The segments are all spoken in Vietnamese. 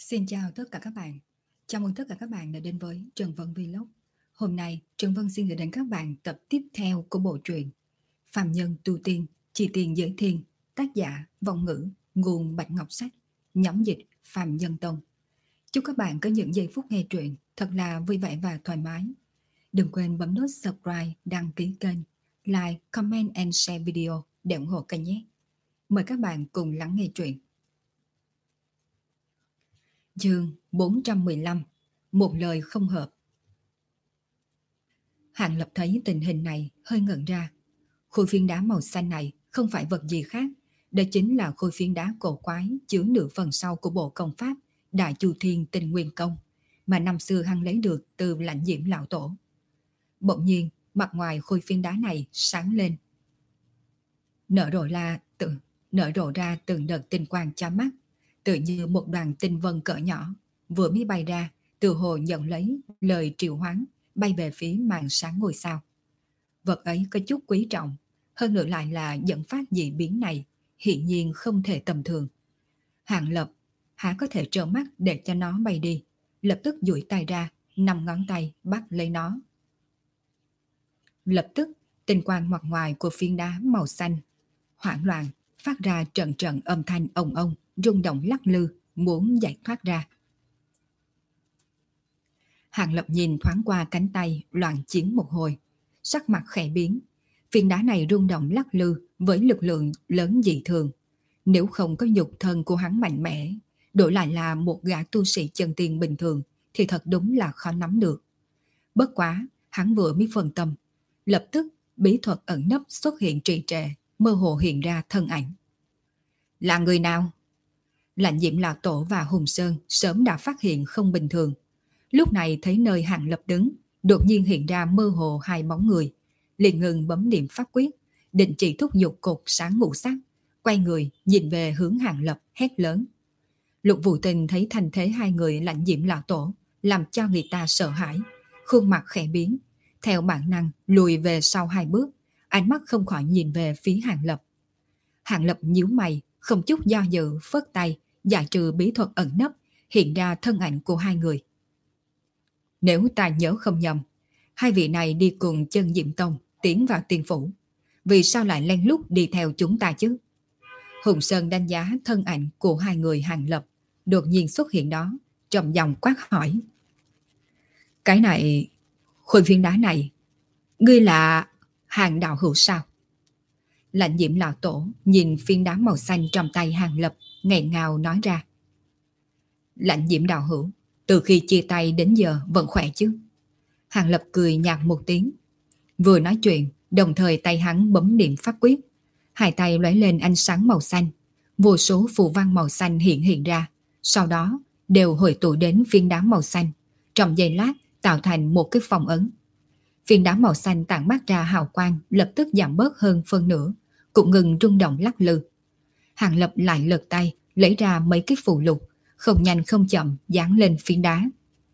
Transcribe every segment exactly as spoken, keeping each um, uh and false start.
Xin chào tất cả các bạn. Chào mừng tất cả các bạn đã đến với Trần Vân Vlog. Hôm nay, Trần Vân xin gửi đến các bạn tập tiếp theo của bộ truyện Phàm Nhân Tu Tiên, Chi Tiền Giới Thiên, tác giả Vong Ngữ, nguồn Bạch Ngọc Sách, nhóm dịch Phàm Nhân Tông. Chúc các bạn có những giây phút nghe truyện thật là vui vẻ và thoải mái. Đừng quên bấm nút subscribe, đăng ký kênh, like, comment and share video để ủng hộ kênh nhé. Mời các bạn cùng lắng nghe truyện. Chương bốn trăm mười lăm. Một lời không hợp. Hàng Lập thấy tình hình này hơi ngẩn ra. Khối phiến đá màu xanh này không phải vật gì khác, đó chính là khối phiến đá cổ quái chứa nửa phần sau của bộ công pháp Đại Chu Thiên Tinh Nguyên Công mà năm xưa hắn lấy được từ Lãnh Diễm lão tổ. Bỗng nhiên, mặt ngoài khối phiến đá này sáng lên, nở rộ ra tự nở rộ ra từng đợt tinh quang chói mắt, tự như một đoàn tinh vân cỡ nhỏ vừa mới bay ra, từ hồ nhận lấy lời triệu hoán, bay về phía màn sáng ngôi sao. Vật ấy có chút quý trọng, hơn nữa lại là dẫn phát dị biến này, hiển nhiên không thể tầm thường. Hàng Lập há có thể trơ mắt để cho nó bay đi, lập tức duỗi tay ra, năm ngón tay bắt lấy nó. Lập tức, tinh quang mặt ngoài của phiến đá màu xanh hoảng loạn, phát ra trận trận âm thanh ong ong, rung động lắc lư, muốn giải thoát ra. Hàng Lập nhìn thoáng qua cánh tay, loạn chiến một hồi, sắc mặt khẽ biến. Phiến đá này rung động lắc lư với lực lượng lớn dị thường. Nếu không có nhục thân của hắn mạnh mẽ, đổi lại là một gã tu sĩ chân tiên bình thường, thì thật đúng là khó nắm được. Bất quá, hắn vừa mới phân tâm, lập tức bí thuật ẩn nấp xuất hiện trì trệ, mơ hồ hiện ra thân ảnh. Là người nào? Lãnh Diễm lão tổ và Hùng Sơn sớm đã phát hiện không bình thường. Lúc này thấy nơi Hàng Lập đứng, đột nhiên hiện ra mơ hồ hai bóng người, liền ngừng bấm niệm pháp quyết, định chỉ thúc giục cột sáng ngũ sắc, quay người nhìn về hướng Hàng Lập hét lớn. Lục Vũ Tình thấy thành thế hai người Lãnh Diễm lão tổ, làm cho người ta sợ hãi, khuôn mặt khẽ biến, theo bản năng lùi về sau hai bước, ánh mắt không khỏi nhìn về phía Hàng Lập. Hàng Lập nhíu mày, không chút do dự phất tay, giải trừ bí thuật ẩn nấp, hiện ra thân ảnh của hai người. Nếu ta nhớ không nhầm, hai vị này đi cùng Chân Diệm Tông tiến vào tiên phủ, vì sao lại lén lút đi theo chúng ta chứ? Hùng Sơn đánh giá thân ảnh của hai người Hàng Lập đột nhiên xuất hiện đó, trầm giọng quát hỏi. Cái này, khối phiến đá này, ngươi là Hàng đạo hữu sao? Lãnh Diễm lão tổ nhìn phiến đá màu xanh trong tay Hàng Lập, nghẹn ngào nói ra. Lãnh Diễm đạo hữu, từ khi chia tay đến giờ vẫn khỏe chứ? Hàng Lập cười nhạt một tiếng. Vừa nói chuyện, đồng thời tay hắn bấm niệm pháp quyết. Hai tay lóe lên ánh sáng màu xanh. Vô số phù văn màu xanh hiện hiện ra. Sau đó đều hội tụ đến phiến đá màu xanh. Trong giây lát tạo thành một cái phong ấn. Phiến đá màu xanh tản mát ra hào quang lập tức giảm bớt hơn phân nửa, cũng ngừng rung động lắc lư. Hàng Lập lại lật tay, lấy ra mấy cái phù lục, không nhanh không chậm dán lên phiến đá.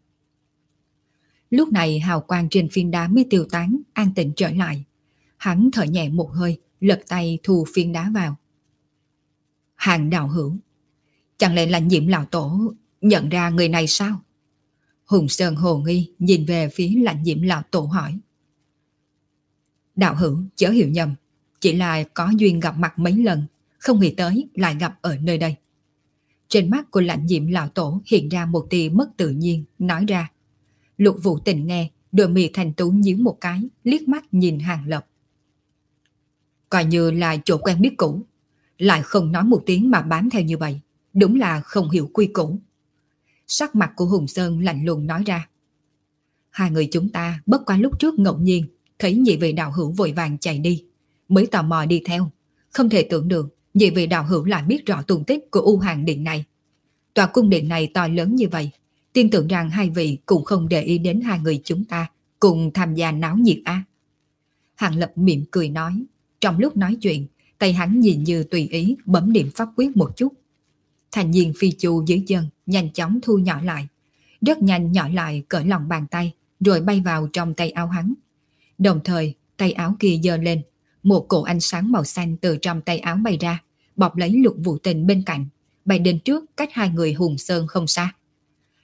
Lúc này hào quang trên phiến đá mới tiêu tán, an tĩnh trở lại. Hắn thở nhẹ một hơi, lật tay thu phiến đá vào. Hàng đạo hữu, chẳng lẽ Lãnh Diễm lão tổ nhận ra người này sao? Hùng Sơn hồ nghi nhìn về phía Lãnh Diễm lão tổ hỏi. Đạo hữu chớ hiểu nhầm, chỉ là có duyên gặp mặt mấy lần, không nghĩ tới lại gặp ở nơi đây. Trên mắt của Lãnh Diễm lão tổ hiện ra một tia mất tự nhiên, nói ra. Lục Vũ Tình nghe, đôi mi thành tú nhíu một cái, liếc mắt nhìn Hàng Lập. Coi như là chỗ quen biết cũ, lại không nói một tiếng mà bám theo như vậy, đúng là không hiểu quy củ. Sắc mặt của Hùng Sơn lạnh lùng nói ra. Hai người chúng ta bất quá lúc trước ngẫu nhiên thấy nhị vị đạo hữu vội vàng chạy đi, mới tò mò đi theo, không thể tưởng được nhị vị đạo hữu lại biết rõ tung tích của U Hàng Điện này. Tòa cung điện này to lớn như vậy, tin tưởng rằng hai vị cũng không để ý đến hai người chúng ta cùng tham gia náo nhiệt a. Hàng Lập mỉm cười nói, trong lúc nói chuyện, tay hắn nhìn như tùy ý bấm niệm pháp quyết một chút. Thành nhiên phi chu dưới chân nhanh chóng thu nhỏ lại, rất nhanh nhỏ lại cỡ lòng bàn tay, rồi bay vào trong tay áo hắn. Đồng thời, tay áo kia giơ lên, một cổ ánh sáng màu xanh từ trong tay áo bay ra, bọc lấy Lục Vũ Tình bên cạnh, bay đến trước cách hai người Hùng Sơn không xa.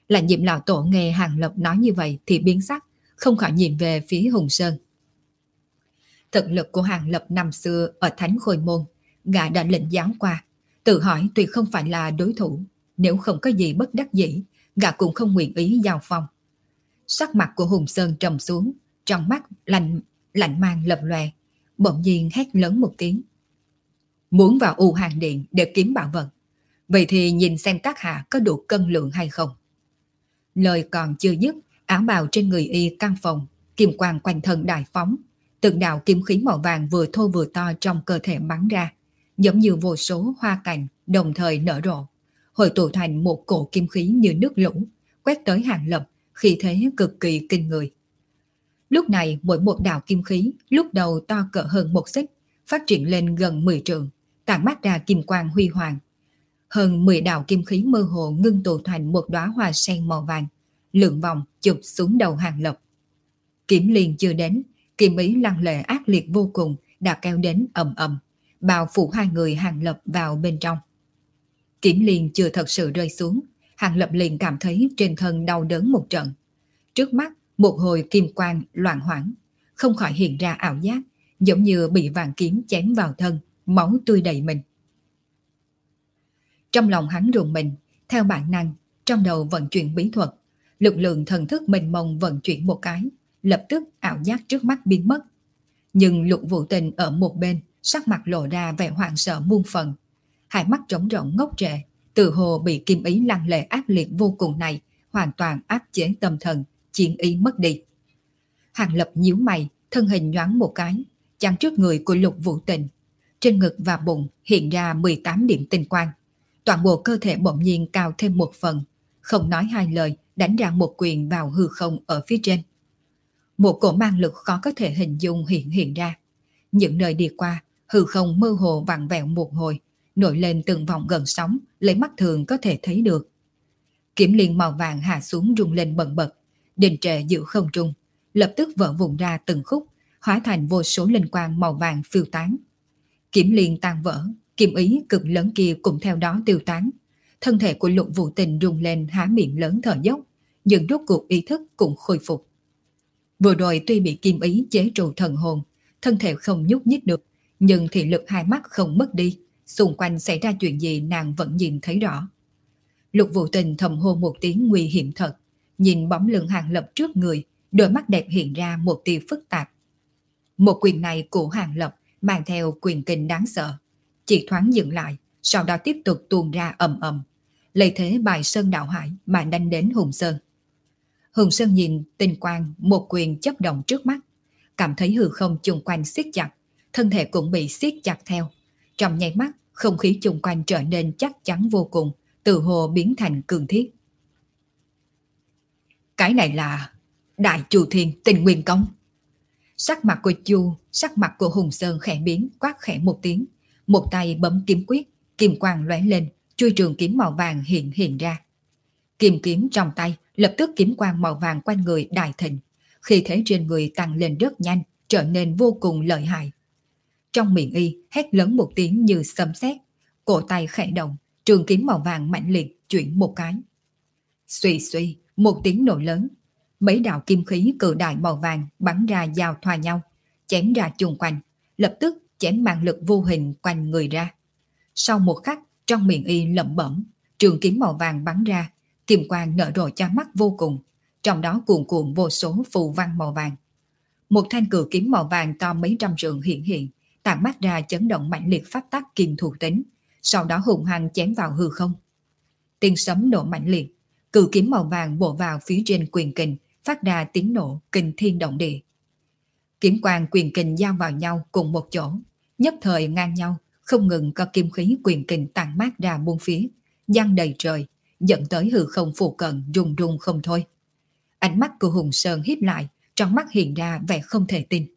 Là Nhiệm lão tổ nghe Hàng Lập nói như vậy thì biến sắc, không khỏi nhìn về phía Hùng Sơn. Thực lực của Hàng Lập năm xưa ở Thánh Khôi Môn, gã đã lĩnh giáo qua, tự hỏi tuyệt không phải là đối thủ, nếu không có gì bất đắc dĩ, gã cũng không nguyện ý giao phong. Sắc mặt của Hùng Sơn trầm xuống, trong mắt lạnh lạnh mang lập lòe, bỗng nhiên hét lớn một tiếng. Muốn vào U Hàng Điện để kiếm bảo vật, vậy thì nhìn xem các hạ có đủ cân lượng hay không. Lời còn chưa dứt, áo bào trên người y căng phồng, kim quang quanh thân đại phóng, từng đạo kim khí màu vàng vừa thô vừa to trong cơ thể bắn ra, giống như vô số hoa cành đồng thời nở rộ, hội tụ thành một cổ kim khí như nước lũ, quét tới Hàng Lập, khí thế cực kỳ kinh người. Lúc này mỗi một đạo kim khí lúc đầu to cỡ hơn một xích, phát triển lên gần mười trượng, tản mát ra kim quang huy hoàng. Hơn mười đạo kim khí mơ hồ ngưng tụ thành một đóa hoa sen màu vàng, lượn vòng chụp xuống đầu Hàng Lập. Kiếm liền chưa đến, kim ý lăng lệ ác liệt vô cùng đã kéo đến ầm ầm, bao phủ hai người Hàng Lập vào bên trong. Kiếm liền chưa thật sự rơi xuống, Hàng Lập liền cảm thấy trên thân đau đớn một trận. Trước mắt một hồi kim quang loạn hoảng, không khỏi hiện ra ảo giác, giống như bị vàng kiếm chém vào thân, máu tươi đầy mình. Trong lòng hắn rùng mình, theo bản năng, trong đầu vận chuyển bí thuật, lực lượng thần thức mênh mông vận chuyển một cái, lập tức ảo giác trước mắt biến mất. Nhưng Lục Vũ Tình ở một bên, sắc mặt lộ ra vẻ hoảng sợ muôn phần, hai mắt trống rỗng ngốc trệ, tự hồ bị kim ý lăng lệ ác liệt vô cùng này hoàn toàn áp chế tâm thần, chiến ý mất đi. Hàng Lập nhíu mày, thân hình nhoáng một cái, chắn trước người của Lục Vũ Tình, trên ngực và bụng hiện ra mười tám điểm tinh quang, toàn bộ cơ thể bỗng nhiên cao thêm một phần, không nói hai lời đánh ra một quyền vào hư không ở phía trên. Một cổ mang lực khó có thể hình dung hiện hiện ra, những nơi đi qua hư không mơ hồ vặn vẹo một hồi, nổi lên từng vòng gần sóng, lấy mắt thường có thể thấy được. Kiếm liên màu vàng hạ xuống rung lên bần bật, đình trệ giữa không trung, lập tức vỡ vụn ra từng khúc, hóa thành vô số linh quang màu vàng phiêu tán. Kiếm liên tan vỡ, kiếm ý cực lớn kia cũng theo đó tiêu tán. Thân thể của Lục Vũ Tình rung lên há miệng lớn thở dốc, nhưng rốt cuộc ý thức cũng khôi phục. Vừa rồi tuy bị kim ý chế trụ thần hồn, thân thể không nhúc nhích được, nhưng thị lực hai mắt không mất đi, xung quanh xảy ra chuyện gì nàng vẫn nhìn thấy rõ. Lục Vũ Tình thầm hô một tiếng nguy hiểm thật, nhìn bóng lưng Hàng Lập trước người, đôi mắt đẹp hiện ra một tia phức tạp. Một quyền này của Hàng Lập mang theo quyền kinh đáng sợ, chỉ thoáng dừng lại, sau đó tiếp tục tuôn ra ầm ầm, lấy thế bài sơn đạo hải mà đánh đến Hùng Sơn. Hùng Sơn nhìn tinh quang một quyền chấp động trước mắt, cảm thấy hư không chung quanh siết chặt, thân thể cũng bị siết chặt theo. Trong nháy mắt, không khí chung quanh trở nên chắc chắn vô cùng, từ hồ biến thành cường thiết. Cái này là Đại Chu Thiên Tình Nguyên Công. Sắc mặt của Chu, sắc mặt của Hùng Sơn khẽ biến, quát khẽ một tiếng, một tay bấm kiếm quyết, kim quang lóe lên, chuôi trường kiếm màu vàng hiện hiện ra. Kim kiếm trong tay, lập tức kiếm quang màu vàng quanh người đại thịnh, khí thế trên người tăng lên rất nhanh, trở nên vô cùng lợi hại. Trong miệng y hét lớn một tiếng như sấm sét, cổ tay khẽ động, trường kiếm màu vàng mạnh liệt chuyển một cái. Suy suy, một tiếng nổ lớn, mấy đạo kim khí cự đại màu vàng bắn ra giao thoa nhau, chém ra chung quanh, lập tức chém mang lực vô hình quanh người ra. Sau một khắc, trong miệng y lẩm bẩm, trường kiếm màu vàng bắn ra, kim quang nở rộ cho mắt vô cùng, trong đó cuồn cuộn vô số phù văn màu vàng. Một thanh cự kiếm màu vàng to mấy trăm trượng hiện hiện, tản mát ra chấn động mạnh liệt pháp tắc kim thuộc tính, sau đó hùng hăng chém vào hư không. Tiếng sấm nổ mạnh liệt, cự kiếm màu vàng bổ vào phía trên quyền kình, phát ra tiếng nổ kinh thiên động địa. Kiếm quang quyền kình giao vào nhau cùng một chỗ, nhất thời ngang nhau, không ngừng có kim khí quyền kình tản mát ra buôn phía, giăng đầy trời, dẫn tới hư không phụ cận rung rung không thôi. Ánh mắt của Hùng Sơn híp lại, trong mắt hiện ra vẻ không thể tin.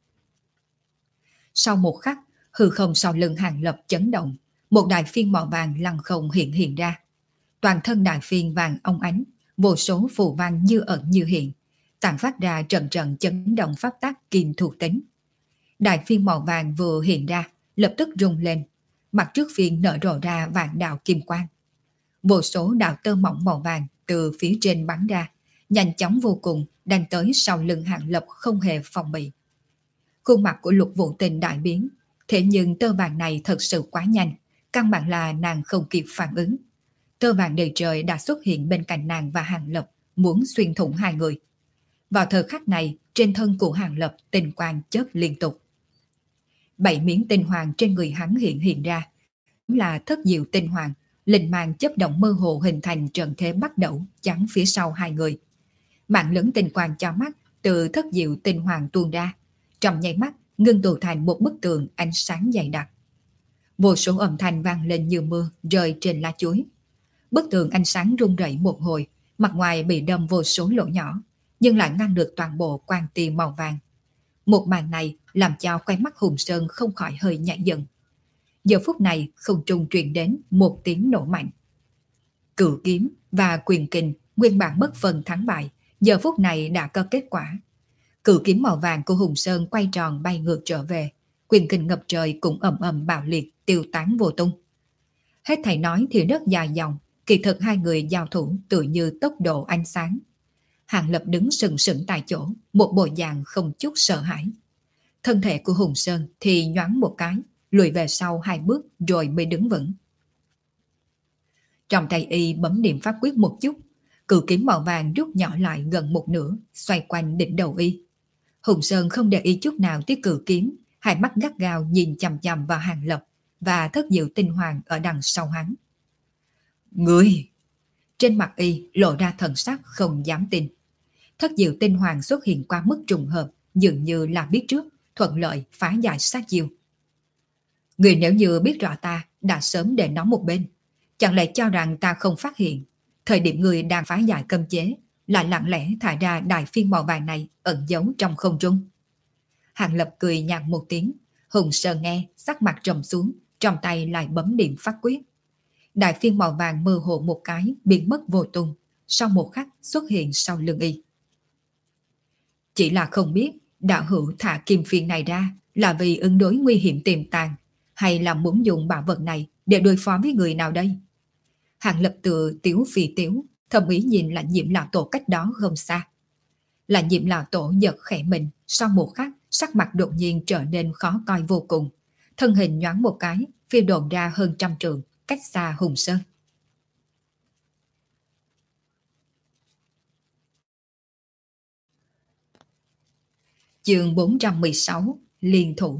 Sau một khắc, hư không sau lưng Hàng Lập chấn động, một đại phiên màu vàng lăng không hiện hiện ra. Toàn thân đại phiên vàng óng ánh, vô số phù văn như ẩn như hiện, tản phát ra trận trận chấn động pháp tắc kim thuộc tính. Đại phiên màu vàng vừa hiện ra, lập tức rung lên, mặt trước phiên nở rộ ra vạn đạo kim quang. Vô số đạo tơ mỏng màu vàng từ phía trên bắn ra, nhanh chóng vô cùng, đang tới sau lưng Hàng Lập không hề phòng bị. Khuôn mặt của Lục Vũ Tình đại biến, thế nhưng tơ vàng này thật sự quá nhanh, căn bản là nàng không kịp phản ứng. Tơ vàng đầy trời đã xuất hiện bên cạnh nàng và Hàng Lập, muốn xuyên thủng hai người. Vào thời khắc này, trên thân của Hàng Lập tinh quang chớp liên tục. Bảy miếng tinh hoàng trên người hắn hiện hiện ra, là thất diệu tinh hoàng, linh mang chớp động mơ hồ hình thành trận thế bắt đầu chắn phía sau hai người. Mạng lớn tinh quang cho mắt từ thất diệu tinh hoàng tuôn ra, trong nháy mắt ngưng tụ thành một bức tường ánh sáng dày đặc. Vô số âm thanh vang lên như mưa rơi trên lá chuối. Bức tường ánh sáng rung rẩy một hồi, mặt ngoài bị đâm vô số lỗ nhỏ, nhưng lại ngăn được toàn bộ quang tiền màu vàng. Một màn này làm cho khoe mắt Hùng Sơn không khỏi hơi nhảy dựng. Giờ phút này không trung truyền đến một tiếng nổ mạnh. Cửu kiếm và quyền kình nguyên bản bất phân thắng bại, giờ phút này đã có kết quả. Cửu kiếm màu vàng của Hùng Sơn quay tròn bay ngược trở về, quyền kình ngập trời cũng ầm ầm bạo liệt tiêu tán vô tung. Hết thảy nói thì rất dài dòng, kỳ thực hai người giao thủ tự như tốc độ ánh sáng. Hàng Lập đứng sừng sững tại chỗ, một bộ dạng không chút sợ hãi. Thân thể của Hùng Sơn thì nhoáng một cái, lùi về sau hai bước rồi mới đứng vững. Trong tay y bấm niệm pháp quyết một chút, cự kiếm màu vàng rút nhỏ lại gần một nửa, xoay quanh đỉnh đầu y. Hùng Sơn không để ý chút nào tới cự kiếm, hai mắt gắt gao nhìn chằm chằm vào Hàng Lập và thất diệu tinh hoàng ở đằng sau hắn. Ngươi! Trên mặt y lộ ra thần sắc không dám tin. Thất diệu tinh hoàng xuất hiện qua mức trùng hợp, dường như là biết trước, thuận lợi phá giải sát chiêu. Người nếu như biết rõ ta đã sớm để nó một bên, chẳng lẽ cho rằng ta không phát hiện, thời điểm người đang phá giải cấm chế, lại lặng lẽ thả ra đại phiên màu vàng này ẩn giấu trong không trung. Hàng Lập cười nhạt một tiếng, Hùng Sơn nghe, sắc mặt trầm xuống, trong tay lại bấm điểm pháp quyết. Đại phiên màu vàng mơ hồ một cái, biến mất vô tung, sau một khắc xuất hiện sau lưng y. Chỉ là không biết đạo hữu thả kim phiên này ra là vì ứng đối nguy hiểm tiềm tàng, hay là muốn dùng bảo vật này để đối phó với người nào đây? Hàng Lập tự tiếu phi tiếu, thầm ý nhìn là Nhiễm lão tổ cách đó không xa. Là Nhiễm lão tổ giật khẽ mình, sau một khắc sắc mặt đột nhiên trở nên khó coi vô cùng, thân hình nhoáng một cái, phi đồn ra hơn trăm trượng, cách xa Hùng Sơn. Chương bốn trăm mười sáu, liên thủ.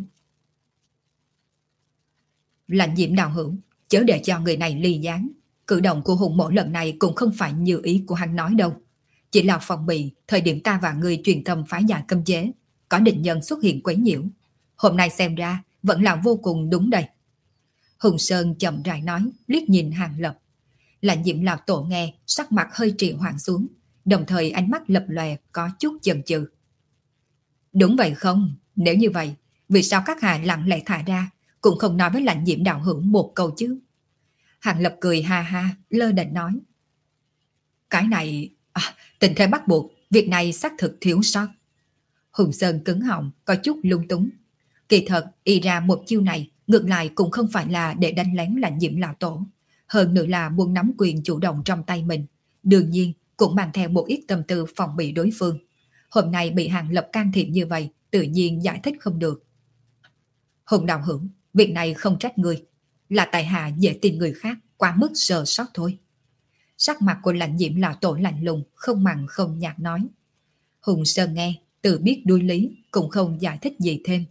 Lạnh Diệm đạo hữu, chớ để cho người này ly gián. Cử động của Hùng mỗ lần này cũng không phải như ý của hắn nói đâu. Chỉ là phòng bị thời điểm ta và người truyền tâm phá giải cấm chế, có định nhân xuất hiện quấy nhiễu. Hôm nay xem ra vẫn là vô cùng đúng đây. Hùng Sơn chậm rãi nói, liếc nhìn Hàng Lập. Lạnh Diệm lão tổ nghe, sắc mặt hơi trì hoãn xuống, đồng thời ánh mắt lập lòe có chút chần chừ. Đúng vậy không? Nếu như vậy, vì sao các hạ lặng lẽ thả ra, cũng không nói với Lạnh Diệm đạo hữu một câu chứ? Hàng Lập cười ha ha, lơ đễnh nói. Cái này, à, tình thế bắt buộc, việc này xác thực thiếu sót. Hùng Sơn cứng họng, có chút lung túng. Kỳ thật, y ra một chiêu này, ngược lại cũng không phải là để đánh lén Lạnh Diệm lão tổ. Hơn nữa là muốn nắm quyền chủ động trong tay mình. Đương nhiên, cũng mang theo một ít tâm tư phòng bị đối phương. Hôm nay bị Hàng Lập can thiệp như vậy, tự nhiên giải thích không được. Hùng đạo hữu, việc này không trách người, là tại hạ dễ tin người khác, quá mức sơ sót thôi. Sắc mặt của Lạnh Diệm lão tổ lạnh lùng, không mặn không nhạt nói. Hùng Sơn nghe, tự biết đuôi lý, cũng không giải thích gì thêm.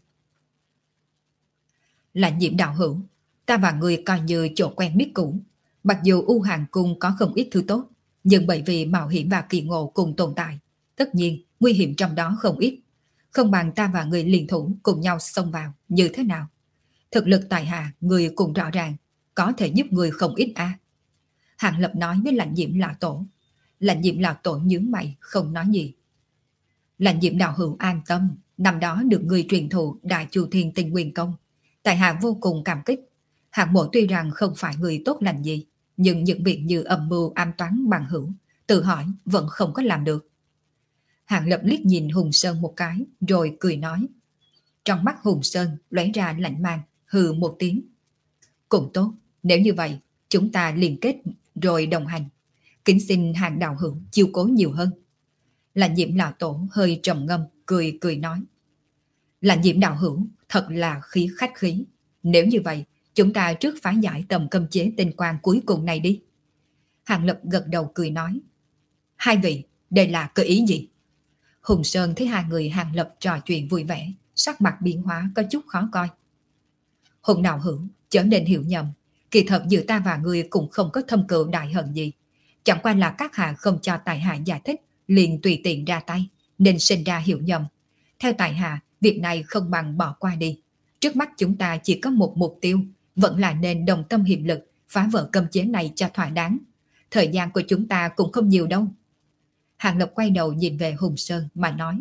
Lạnh Diệm đạo hữu, ta và người coi như chỗ quen biết cũ. Mặc dù U Hàng Cung có không ít thứ tốt, nhưng bởi vì mạo hiểm và kỳ ngộ cùng tồn tại, tất nhiên nguy hiểm trong đó không ít. Không bằng ta và người liên thủ cùng nhau xông vào, như thế nào? Thực lực tài hạ, người cũng rõ ràng, có thể giúp người không ít a. À. Hàng Lập nói với Lạnh Diệm lão tổ. Lạnh Diệm lão tổ nhướng mày, không nói gì. Lạnh Diệm đạo hữu an tâm, năm đó được người truyền thụ Đại Chu Thiên Tinh Nguyên Công. Tài hạ vô cùng cảm kích. Hạng mộ tuy rằng không phải người tốt lành gì, nhưng những việc như âm mưu ám toán bằng hữu, tự hỏi vẫn không có làm được. Hàng Lập liếc nhìn Hùng Sơn một cái, rồi cười nói. Trong mắt Hùng Sơn lóe ra lạnh mang, hừ một tiếng. Cũng tốt, nếu như vậy, chúng ta liên kết rồi đồng hành. Kính xin Hàng đạo hữu chiêu cố nhiều hơn. Là Nhiễm lão tổ hơi trầm ngâm, cười cười nói. Là Nhiễm đạo hữu thật là khí khách khí. Nếu như vậy, chúng ta trước phá giải tầm cấm chế tinh quang cuối cùng này đi. Hàng Lập gật đầu cười nói. Hai vị, đây là cơ ý gì? Hùng Sơn thấy hai người Hàng Lập trò chuyện vui vẻ, sắc mặt biến hóa có chút khó coi. Hùng đạo hữu trở nên hiểu nhầm. Kỳ thật giữa ta và người cũng không có thâm cừu đại hận gì. Chẳng qua là các hạ không cho tại hạ giải thích, liền tùy tiện ra tay, nên sinh ra hiểu nhầm. Theo tại hạ, việc này không bằng bỏ qua đi. Trước mắt chúng ta chỉ có một mục tiêu, vẫn là nên đồng tâm hiệp lực, phá vỡ cấm chế này cho thỏa đáng. Thời gian của chúng ta cũng không nhiều đâu. Hàng Lập quay đầu nhìn về Hùng Sơn mà nói.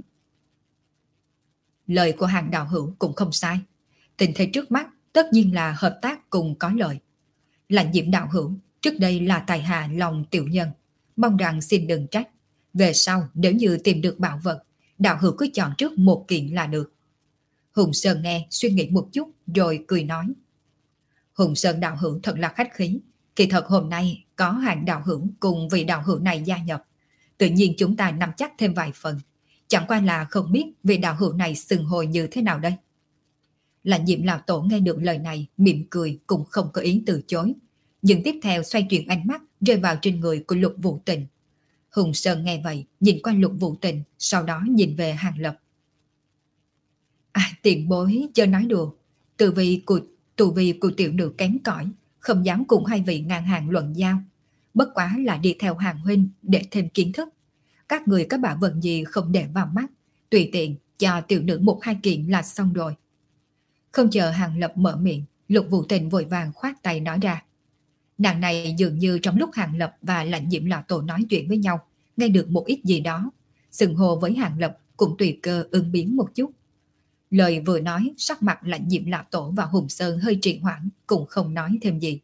Lời của Hàng đạo hữu cũng không sai. Tình thế trước mắt tất nhiên là hợp tác cùng có lợi. Là Nhiễm đạo hữu, trước đây là tài hạ lòng tiểu nhân, mong rằng xin đừng trách. Về sau nếu như tìm được bảo vật, đạo hữu cứ chọn trước một kiện là được. Hùng Sơn nghe suy nghĩ một chút rồi cười nói. Hùng Sơn đạo hữu thật là khách khí. Kỳ thật hôm nay có Hàng đạo hữu cùng vị đạo hữu này gia nhập, tự nhiên chúng ta nắm chắc thêm vài phần. Chẳng qua là không biết vị đạo hữu này xưng hồi như thế nào đây. Là Nhiễm lão tổ nghe được lời này mỉm cười, cũng không có ý từ chối. Nhưng tiếp theo xoay chuyển ánh mắt rơi vào trên người của Lục Vũ Tình. Hùng Sơn nghe vậy nhìn qua Lục Vũ Tình, sau đó nhìn về Hàng Lập. À, tiền bối chớ nói đùa. Từ vì của, tù vì của tiểu nữ kém cỏi, không dám cùng hai vị ngang hàng luận giao. Bất quá là đi theo Hàng huynh để thêm kiến thức. Các người có bảo vật gì không để vào mắt, tùy tiện cho tiểu nữ một hai kiện là xong rồi. Không chờ Hàng Lập mở miệng, Lục Vũ Tình vội vàng khoát tay nói ra. Nàng này dường như trong lúc Hàng Lập và Lãnh Diễm lão tổ nói chuyện với nhau, nghe được một ít gì đó, xưng hô với Hàng Lập cũng tùy cơ ứng biến một chút. Lời vừa nói, sắc mặt Lãnh Diễm lão tổ và Hùng Sơn hơi trì hoãn, cũng không nói thêm gì.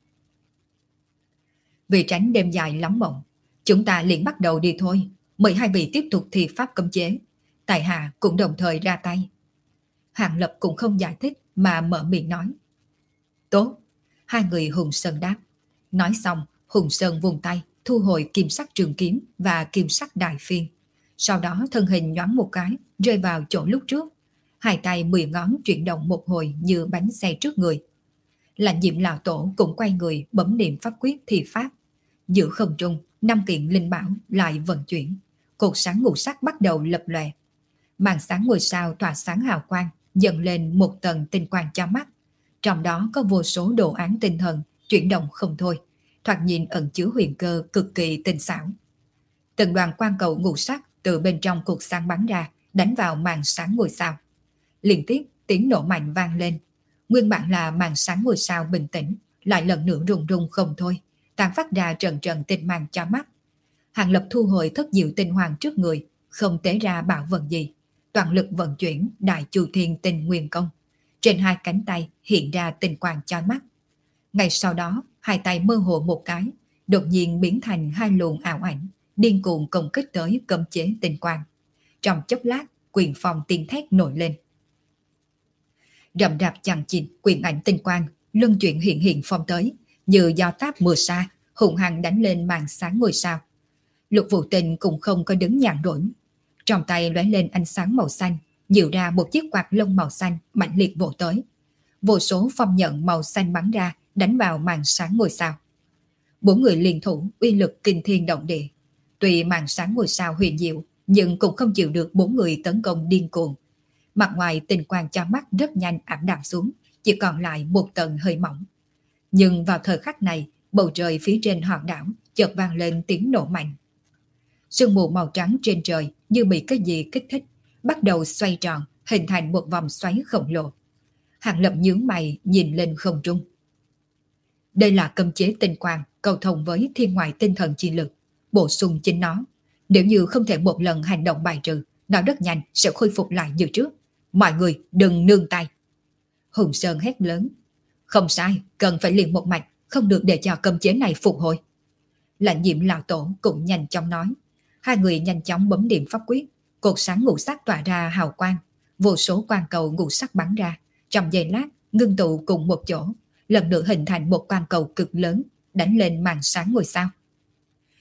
Vì tránh đêm dài lắm mộng, chúng ta liền bắt đầu đi thôi. Mời hai vị tiếp tục thi pháp cấm chế. Tại hạ cũng đồng thời ra tay. Hàng Lập cũng không giải thích mà mở miệng nói. Tốt. Hai người Hùng Sơn đáp. Nói xong, Hùng Sơn vùng tay thu hồi kim sắc trường kiếm và kim sắc đại phiên. Sau đó thân hình nhoáng một cái, rơi vào chỗ lúc trước. Hai tay mười ngón chuyển động một hồi như bánh xe trước người. Lãnh Diễm lão tổ cũng quay người bấm niệm pháp quyết thi pháp. Giữa không trung, năm kiện linh bảo lại vận chuyển. Cột sáng ngũ sắc bắt đầu lập lòe. Màn sáng ngôi sao tỏa sáng hào quang, dần lên một tầng tinh quang cho mắt. Trong đó có vô số đồ án tinh thần chuyển động không thôi, thoạt nhìn ẩn chứa huyền cơ cực kỳ tinh xảo. Từng đoàn quang cầu ngũ sắc từ bên trong cột sáng bắn ra, đánh vào màn sáng ngôi sao. Liên tiếp tiếng nổ mạnh vang lên. Nguyên bản là màn sáng ngôi sao bình tĩnh, lại lần nữa rung rung không thôi, tàn phát ra trần trần tinh mang cho mắt. Hàng Lập thu hồi thất diệu tinh hoàng trước người, không tế ra bảo vật gì, toàn lực vận chuyển đại chu thiên tinh nguyên công. Trên hai cánh tay hiện ra tinh quang chói mắt. Ngay sau đó, hai tay mơ hồ một cái, đột nhiên biến thành hai luồng ảo ảnh, điên cuồng công kích tới cấm chế tinh quang. Trong chốc lát, quyền phong tiên thét nổi lên. Rậm rạp chằng chịt quyền ảnh tinh quang, luân chuyển hiện hiện phong tới, như gió táp mưa sa, hùng hăng đánh lên màn sáng ngôi sao. Lục Vũ Tình cũng không có đứng nhàn rỗi. Trong tay lóe lên ánh sáng màu xanh, dịu ra một chiếc quạt lông màu xanh mạnh liệt vỗ tới. Vô số phong nhận màu xanh bắn ra, đánh vào màn sáng ngôi sao. Bốn người liên thủ uy lực kinh thiên động địa. Tuy màn sáng ngôi sao huyền diệu, nhưng cũng không chịu được bốn người tấn công điên cuồng. Mặt ngoài tình quang cho mắt rất nhanh ảm đạm xuống, chỉ còn lại một tầng hơi mỏng. Nhưng vào thời khắc này, bầu trời phía trên hòn đảo chợt vang lên tiếng nổ mạnh. Sương mù màu trắng trên trời như bị cái gì kích thích, bắt đầu xoay tròn, hình thành một vòng xoáy khổng lồ. Hàng Lập nhướng mày nhìn lên không trung. Đây là cấm chế tinh quang cầu thông với thiên ngoại tinh thần chi lực, bổ sung chính nó. Nếu như không thể một lần hành động bài trừ, nó rất nhanh sẽ khôi phục lại như trước. Mọi người đừng nương tay. Hùng Sơn hét lớn. Không sai, cần phải liền một mạch, không được để cho cấm chế này phục hồi. Lãnh Diễm lão tổ cũng nhanh chóng nói. Hai người nhanh chóng bấm điểm pháp quyết, cột sáng ngũ sắc tỏa ra hào quang, vô số quang cầu ngũ sắc bắn ra, trong giây lát ngưng tụ cùng một chỗ, lần nữa hình thành một quang cầu cực lớn, đánh lên màn sáng ngôi sao.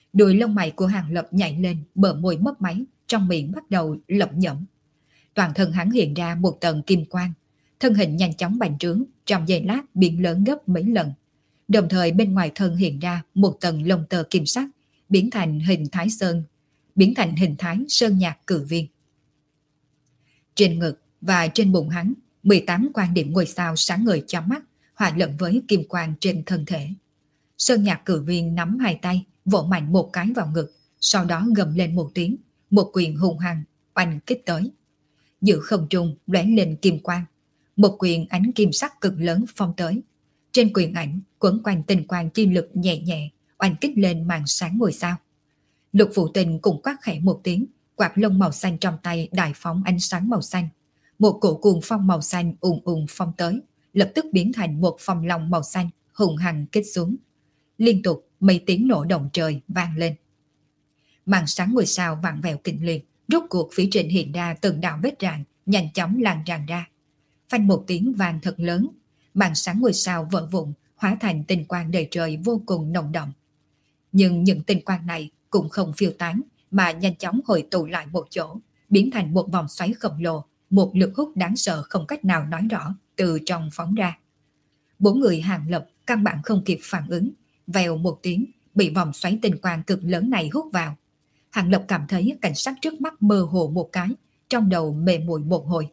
Đuôi lông mày của Hàng Lập nhảy lên, bờ môi mấp máy, trong miệng bắt đầu lẩm nhẩm. Toàn thân hắn hiện ra một tầng kim quang, thân hình nhanh chóng bành trướng, trong giây lát biến lớn gấp mấy lần. Đồng thời bên ngoài thân hiện ra một tầng lông tơ kim sắc, biến thành hình thái sơn, biến thành hình thái sơn nhạc cử viên. Trên ngực và trên bụng hắn, mười tám quan điểm ngôi sao sáng ngời chói mắt, hòa lẫn với kim quang trên thân thể. Sơn nhạc cử viên nắm hai tay, vỗ mạnh một cái vào ngực, sau đó gầm lên một tiếng, một quyền hùng hăng oanh kích tới. Giữa không trung lóe lên kim quang, một quyền ánh kim sắc cực lớn phong tới. Trên quyền ảnh quấn quanh tinh quang chi lực nhẹ nhẹ, oanh kích lên màn sáng ngôi sao. Lục Vũ Tình cũng quát khẽ một tiếng, quạt lông màu xanh trong tay đại phóng ánh sáng màu xanh. Một cổ cuồng phong màu xanh ùn ùn phong tới, lập tức biến thành một phong long màu xanh hùng hăng kích xuống. Liên tục mấy tiếng nổ động trời vang lên. Màn sáng ngôi sao vặn vẹo kịch liệt, rốt cuộc phía trên hiện ra từng đạo vết rạn nhanh chóng lan tràn ra. Phanh một tiếng vang thật lớn, màn sáng ngôi sao vỡ vụn, hóa thành tinh quang đầy trời vô cùng nồng đậm. Nhưng những tinh quang này cũng không phiêu tán, mà nhanh chóng hội tụ lại một chỗ, biến thành một vòng xoáy khổng lồ, một lực hút đáng sợ không cách nào nói rõ từ trong phóng ra. Bốn người Hàng Lập căn bản không kịp phản ứng, vèo một tiếng bị vòng xoáy tinh quang cực lớn này hút vào. Hàng Lập cảm thấy cảnh sắc trước mắt mơ hồ một cái, trong đầu mê muội một hồi.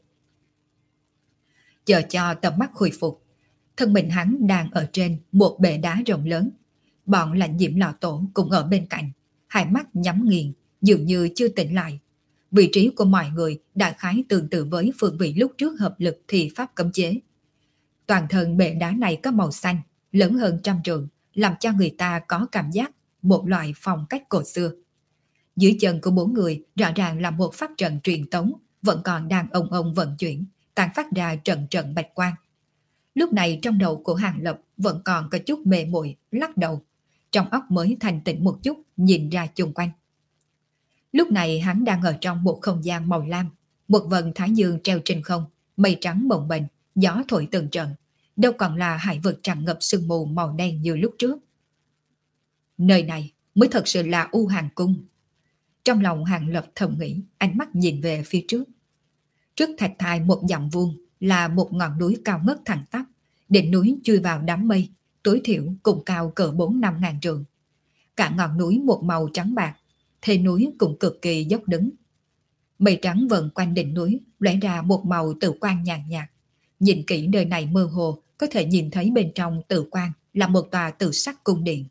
Chờ cho tầm mắt hồi phục, thân mình hắn đang ở trên một bệ đá rộng lớn. Bọn Lãnh Diễm lão tổ cũng ở bên cạnh, hai mắt nhắm nghiền, dường như chưa tỉnh lại. Vị trí của mọi người đại khái tương tự với phương vị lúc trước hợp lực thì pháp cấm chế. Toàn thân bệ đá này có màu xanh, lớn hơn trăm trượng, làm cho người ta có cảm giác một loại phong cách cổ xưa. Dưới chân của bốn người rõ ràng là một pháp trận truyền tống, vẫn còn đang ông ông vận chuyển, tàn phát ra trận trận bạch quang. Lúc này trong đầu của Hàng Lập vẫn còn có chút mê muội, lắc đầu, trong óc mới thành tĩnh một chút, nhìn ra chung quanh. Lúc này hắn đang ở trong một không gian màu lam, một vầng thái dương treo trên không, mây trắng bồng bềnh, gió thổi từng trận, đâu còn là hải vực tràn ngập sương mù màu đen như lúc trước. Nơi này mới thật sự là U Hàng Cung. Trong lòng Hàng Lập thầm nghĩ, ánh mắt nhìn về phía trước. Trước thạch thai một dặm vuông là một ngọn núi cao ngất thẳng tắp, đỉnh núi chui vào đám mây, tối thiểu cũng cao cỡ bốn năm ngàn trượng. Cả ngọn núi một màu trắng bạc, thê núi cũng cực kỳ dốc đứng. Mây trắng vần quanh đỉnh núi lóe ra một màu tử quang nhàn nhạt, nhạt. Nhìn kỹ nơi này mơ hồ có thể nhìn thấy bên trong tử quang là một tòa tử sắc cung điện.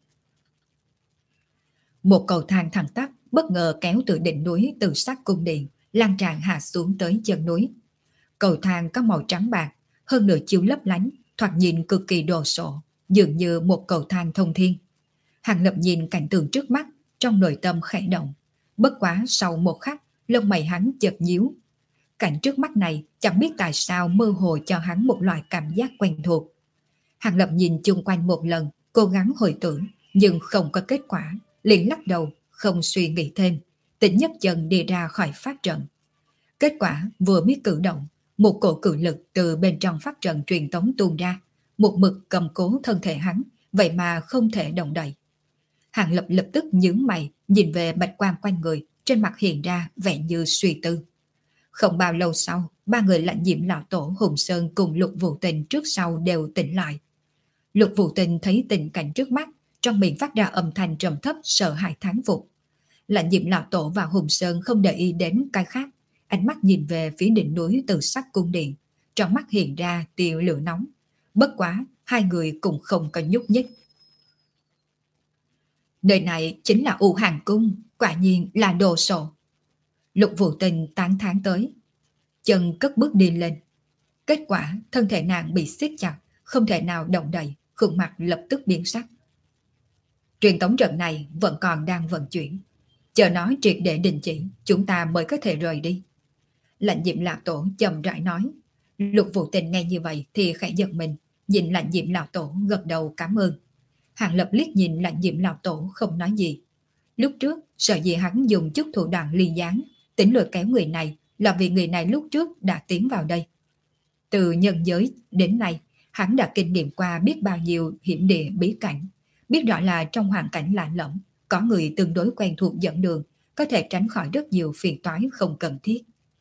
Một cầu thang thẳng tắp bất ngờ kéo từ đỉnh núi tử sắc cung điện lan tràn hạ xuống tới chân núi. Cầu thang có màu trắng bạc, hơn nửa chiếu lấp lánh, thoạt nhìn cực kỳ đồ sộ, dường như một cầu thang thông thiên. Hàng Lập nhìn cảnh tượng trước mắt, trong nội tâm khẽ động. Bất quá sau một khắc, lông mày hắn chợt nhíu. Cảnh trước mắt này chẳng biết tại sao mơ hồ cho hắn một loại cảm giác quen thuộc. Hàng Lập nhìn chung quanh một lần, cố gắng hồi tưởng, nhưng không có kết quả, liền lắc đầu, không suy nghĩ thêm, tỉnh nhấc chân đi ra khỏi pháp trận. Kết quả vừa mới cử động, một cổ cự lực từ bên trong pháp trận truyền tống tuôn ra, một mực cầm cố thân thể hắn, vậy mà không thể động đậy. Hàng Lập lập tức nhướng mày, nhìn về bạch quang quanh người, trên mặt hiện ra vẻ như suy tư. Không bao lâu sau, ba người Lãnh Diễm lão tổ, Hùng Sơn cùng Lục Vũ Tình trước sau đều tỉnh lại. Lục Vũ Tình thấy tình cảnh trước mắt, trong miệng phát ra âm thanh trầm thấp sợ hãi thán phục. Lãnh Diễm lão tổ và Hùng Sơn không để ý đến cái khác, ánh mắt nhìn về phía đỉnh núi từ sắc cung điện, trong mắt hiện ra tia lửa nóng. Bất quá, hai người cũng không có nhúc nhích. Nơi này chính là U Hàng Cung, quả nhiên là đồ sộ. Lục Vũ Tình tán thán tới, chân cất bước đi lên. Kết quả thân thể nàng bị siết chặt, không thể nào động đậy, khuôn mặt lập tức biến sắc. Truyền tống trận này vẫn còn đang vận chuyển, chờ nó triệt để đình chỉ, chúng ta mới có thể rời đi. Lãnh Diễm lão tổ chậm rãi nói. Lục Vũ Tình nghe như vậy thì khẽ giật mình, nhìn Lãnh Diễm lão tổ gật đầu cảm ơn. Hàng Lập liếc nhìn Lãnh Diễm lão tổ không nói gì. Lúc trước sợ gì hắn dùng chút thủ đoạn ly gián, tính lôi kéo người này là vì người này lúc trước đã tiến vào đây. Từ nhân giới đến nay, hắn đã kinh nghiệm qua biết bao nhiêu hiểm địa bí cảnh, biết rõ là trong hoàn cảnh lạ lẫm có người tương đối quen thuộc dẫn đường, có thể tránh khỏi rất nhiều phiền toái không cần thiết.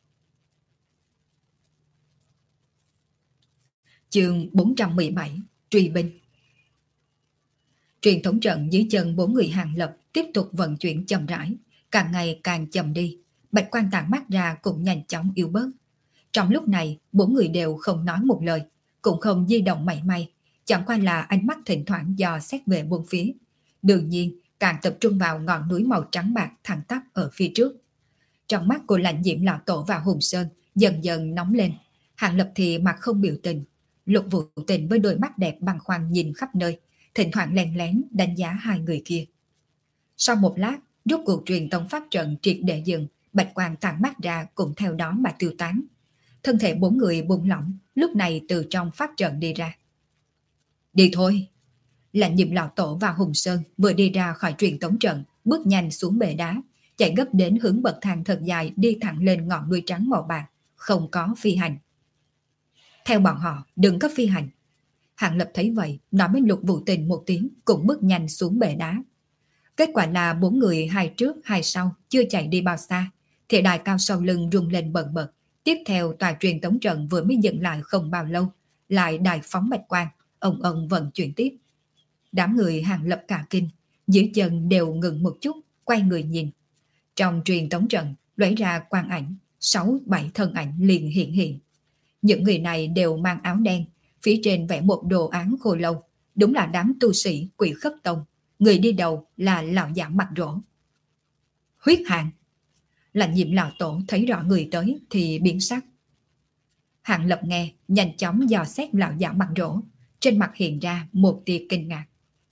Chương bốn trăm mười bảy Truy binh. Truyền thống trận dưới chân bốn người Hàng Lập tiếp tục vận chuyển chậm rãi, càng ngày càng chậm đi, bạch quan tản mắt ra cũng nhanh chóng yếu bớt. Trong lúc này, bốn người đều không nói một lời, cũng không di động mảy may, chẳng qua là ánh mắt thỉnh thoảng dò xét về bốn phía. Đương nhiên, càng tập trung vào ngọn núi màu trắng bạc thẳng tắp ở phía trước. Trong mắt của Lãnh Diễm lão tổ và Hùng Sơn dần dần nóng lên, Hàng Lập thì mặt không biểu tình, Lục Vũ Tình với đôi mắt đẹp băn khoăn nhìn khắp nơi, thỉnh thoảng lén lén đánh giá hai người kia. Sau một lát, rốt cuộc truyền tống pháp trận triệt để dừng, bạch quang tản mắt ra cũng theo đó mà tiêu tán. Thân thể bốn người buông lỏng, lúc này từ trong pháp trận đi ra. Đi thôi! Lãnh Diễm lão tổ và Hùng Sơn vừa đi ra khỏi truyền tống trận, bước nhanh xuống bệ đá, chạy gấp đến hướng bậc thang thật dài đi thẳng lên ngọn núi trắng màu bạc, không có phi hành. Theo bọn họ, đừng có phi hành. Hàng Lập thấy vậy, nói với Lục Vũ Tình một tiếng, cũng bước nhanh xuống bệ đá. Kết quả là bốn người hai trước hai sau chưa chạy đi bao xa, thì đài cao sau lưng rung lên bần bật. Tiếp theo tòa truyền tống trận vừa mới dừng lại không bao lâu, lại đài phóng bạch quang, ông ông vận chuyển tiếp. Đám người Hàng Lập cả kinh, dưới chân đều ngừng một chút, quay người nhìn. Trong truyền tống trận lóe ra quang ảnh, sáu bảy thân ảnh liền hiện hiện. Những người này đều mang áo đen, phía trên vẽ một đồ án khô lâu, đúng là đám tu sĩ Quỷ Khất Tông. Người đi đầu là lão giả mặt rỗ. Huyết Hàng! Lãnh Diễm lão tổ thấy rõ người tới thì biến sắc. Hàng Lập nghe, nhanh chóng dò xét lão giả mặt rỗ, trên mặt hiện ra một tia kinh ngạc.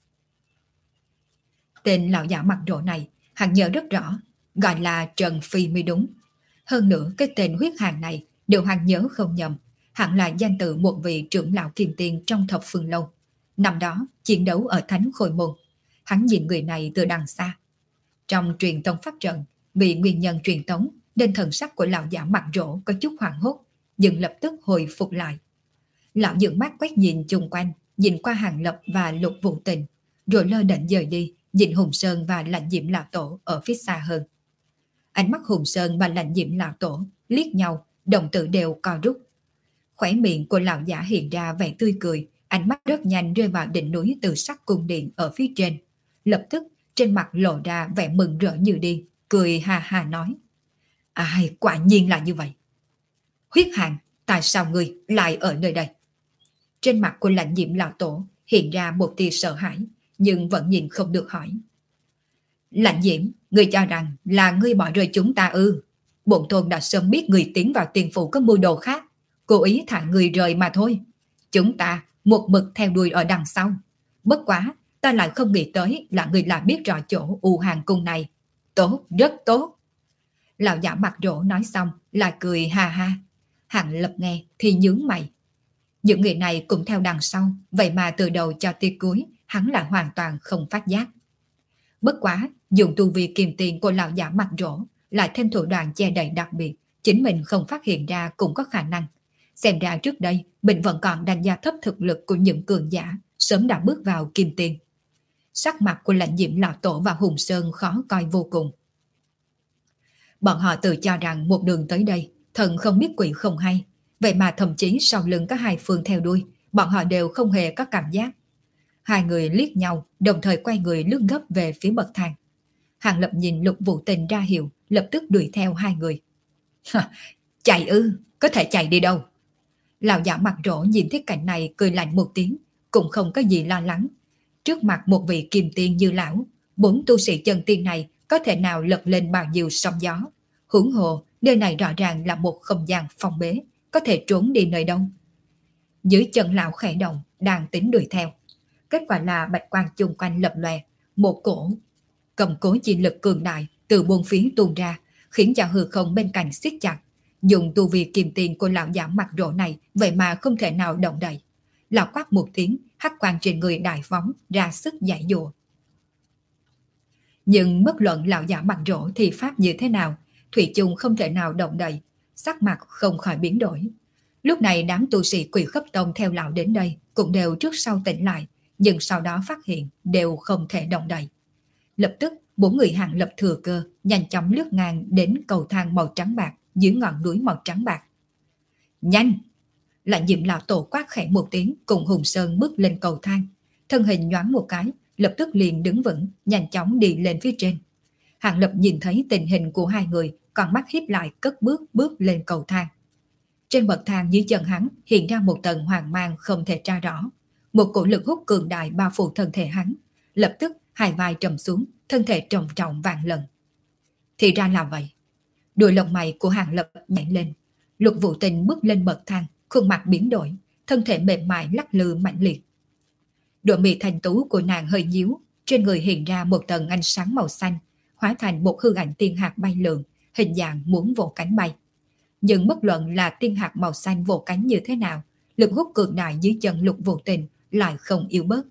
Tên lão giả mặt rỗ này, hắn nhớ rất rõ, gọi là Trần Phi mới đúng. Hơn nữa cái tên Huyết Hàng này, đều hắn nhớ không nhầm, hẳn là danh tự một vị trưởng lão kim tiên trong thập phương lâu. Năm đó, chiến đấu ở Thánh Khôi Môn. Hắn nhìn người này từ đằng xa. Trong truyền tống pháp trận, vì nguyên nhân truyền tống nên thần sắc của lão giả mặt rỗ có chút hoảng hốt, nhưng lập tức hồi phục lại. Lão dựng mắt quét nhìn chung quanh, nhìn qua Hàng Lập và Lục Vũ Tình, rồi lơ đễnh dời đi, nhìn Hùng Sơn và Lãnh Diễm lão tổ ở phía xa hơn. Ánh mắt Hùng Sơn và Lãnh Diễm lão tổ liếc nhau, đồng tử đều co rút. Khóe miệng của lão giả hiện ra vẻ tươi cười, ánh mắt rất nhanh rơi vào đỉnh núi từ sắc cung điện ở phía trên. Lập tức trên mặt lộ ra vẻ mừng rỡ như điên, cười ha ha nói: Ai, quả nhiên là như vậy. Huyết Hàng, tại sao ngươi lại ở nơi đây? Trên mặt của Lãnh Diễm lão tổ hiện ra một tia sợ hãi, nhưng vẫn nhìn không được hỏi. Lãnh Diễm, ngươi cho rằng là ngươi bỏ rơi chúng ta ư? Bổn tôn đã sớm biết ngươi tiến vào tiền phủ có mưu đồ khác, cố ý thả người rời mà thôi. Chúng ta một mực theo đuôi ở đằng sau. Bất quá, ta lại không nghĩ tới là người lại biết rõ chỗ U Hàng cung này. Tốt, rất tốt. Lão giả mặt rỗ nói xong, lại cười ha ha. Hàng Lập nghe thì nhướng mày. Những người này cũng theo đằng sau, vậy mà từ đầu cho tới cuối, hắn lại hoàn toàn không phát giác. Bất quá, dùng tu vi kiềm tiền của lão giả mặt rỗ, lại thêm thủ đoạn che đậy đặc biệt, chính mình không phát hiện ra cũng có khả năng. Xem ra trước đây, mình vẫn còn đánh giá thấp thực lực của những cường giả, sớm đã bước vào kim tiền. Sắc mặt của Lãnh Diễm lão tổ và Hùng Sơn khó coi vô cùng. Bọn họ tự cho rằng một đường tới đây, thần không biết quỷ không hay, vậy mà thậm chí sau lưng có hai phương theo đuôi, bọn họ đều không hề có cảm giác. Hai người liếc nhau, đồng thời quay người lướt gấp về phía bậc thang. Hàng Lập nhìn Lục Vũ Tình ra hiệu, lập tức đuổi theo hai người. Chạy ư, có thể chạy đi đâu? Lão giả mặt rỗ nhìn thấy cảnh này cười lạnh một tiếng, cũng không có gì lo lắng. Trước mặt một vị kim tiên như lão, bốn tu sĩ chân tiên này có thể nào lật lên bao nhiêu sóng gió. Huống hồ, nơi này rõ ràng là một không gian phong bế, có thể trốn đi nơi đâu. Dưới chân lão khẽ động, đang tính đuổi theo. Kết quả là bạch quang chung quanh lập lòe, một cổ cầm cố chi lực cường đại từ buôn phía tuôn ra, khiến cho hư không bên cạnh siết chặt. Dùng tu vi kiềm tiền của lão giả mặt rỗ này, vậy mà không thể nào động đậy. Lão quát một tiếng, hắc quang trên người đại phóng, ra sức giải dụa. Nhưng bất luận lão giả mặt rỗ thì pháp như thế nào, thủy chung không thể nào động đậy, sắc mặt không khỏi biến đổi. Lúc này đám tu sĩ Quỷ Khất Tông theo lão đến đây cũng đều trước sau tỉnh lại, nhưng sau đó phát hiện đều không thể động đậy. Lập tức Bốn người Hàng Lập thừa cơ nhanh chóng lướt ngang đến cầu thang màu trắng bạc dưới ngọn núi màu trắng bạc. Nhanh! Lạnh Diệm lão tổ quát khẽ một tiếng, cùng Hùng Sơn bước lên cầu thang. Thân hình nhoáng một cái, lập tức liền đứng vững, nhanh chóng đi lên phía trên. Hàng Lập nhìn thấy tình hình của hai người, còn mắt híp lại cất bước bước lên cầu thang. Trên bậc thang dưới chân hắn hiện ra một tầng hoàng mang không thể tra rõ. Một cổ lực hút cường đại bao phủ thân thể hắn. Lập tức hai vai trầm xuống, thân thể trầm trọng vạn lần. Thì ra là vậy. Đuôi lông mày của Hàng Lập nhảy lên. Lục Vũ Tình bước lên bậc thang, khuôn mặt biến đổi, thân thể mềm mại lắc lư mạnh liệt. Đôi mi thanh tú của nàng hơi nhíu, trên người hiện ra một tầng ánh sáng màu xanh, hóa thành một hư ảnh tiên hạc bay lượn, hình dạng muốn vỗ cánh bay. Nhưng bất luận là tiên hạc màu xanh vỗ cánh như thế nào, lực hút cường đại dưới chân Lục Vũ Tình lại không yếu bớt.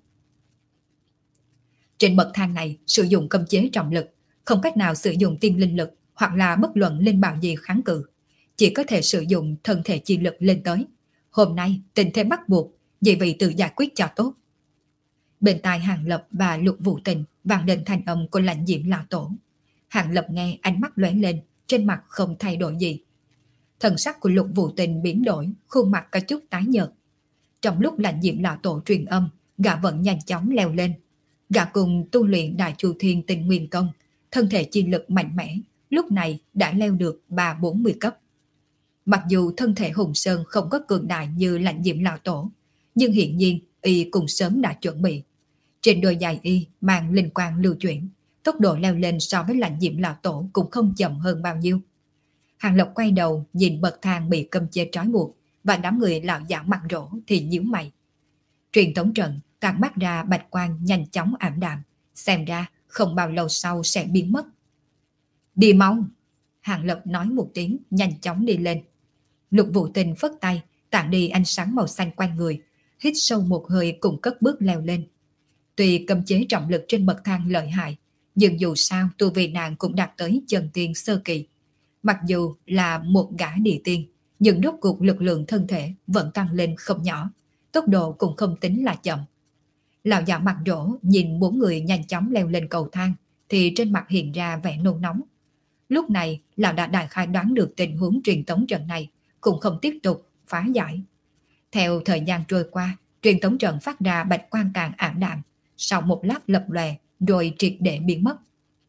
Trên bậc thang này sử dụng cấm chế trọng lực, không cách nào sử dụng tiên linh lực hoặc là bất luận linh bảo gì kháng cự, chỉ có thể sử dụng thân thể chi lực lên tới. Hôm nay tình thế bắt buộc, vậy vị tự giải quyết cho tốt. Bên tai Hàng Lập và Lục Vũ Tình vang lên thanh âm của Lạnh Diệm lão tổ. Hàng Lập nghe ánh mắt lóe lên, trên mặt không thay đổi gì. Thần sắc của Lục Vũ Tình biến đổi, khuôn mặt có chút tái nhợt. Trong lúc Lạnh Diệm lão tổ truyền âm, gã vẫn nhanh chóng leo lên. Gã cùng tu luyện Đại Chu Thiên Tinh Nguyên Công, thân thể chi lực mạnh mẽ, lúc này đã leo được ba bốn mươi cấp. Mặc dù thân thể Hùng Sơn không có cường đại như Lạnh Diệm lão tổ, nhưng hiện nhiên y cũng sớm đã chuẩn bị. Trên đôi giày y mang linh quang lưu chuyển, tốc độ leo lên so với Lạnh Diệm lão tổ cũng không chậm hơn bao nhiêu. Hàng Lập quay đầu nhìn bậc thang bị cấm chế trói buộc và đám người lão giả mặt rỗ thì nhíu mày. Truyền tống trận càng mắt ra bạch quang nhanh chóng ảm đạm, xem ra không bao lâu sau sẽ biến mất. Đi mau! Hàng Lập nói một tiếng, nhanh chóng đi lên. Lục Vũ Tình phất tay, tản đi ánh sáng màu xanh quanh người, hít sâu một hơi cùng cất bước leo lên. Tuy cấm chế trọng lực trên bậc thang lợi hại, nhưng dù sao tu vi nàng cũng đạt tới chân tiên sơ kỳ. Mặc dù là một gã địa tiên, nhưng rốt cuộc lực lượng thân thể vẫn tăng lên không nhỏ, tốc độ cũng không tính là chậm. Lão già mặt rỗ nhìn bốn người nhanh chóng leo lên cầu thang, thì trên mặt hiện ra vẻ nôn nóng. Lúc này, lão đã đại khai đoán được tình huống truyền tống trận này, cũng không tiếp tục phá giải. Theo thời gian trôi qua, truyền tống trận phát ra bạch quang càng ảm đạm, sau một lát lập lòe rồi triệt để biến mất.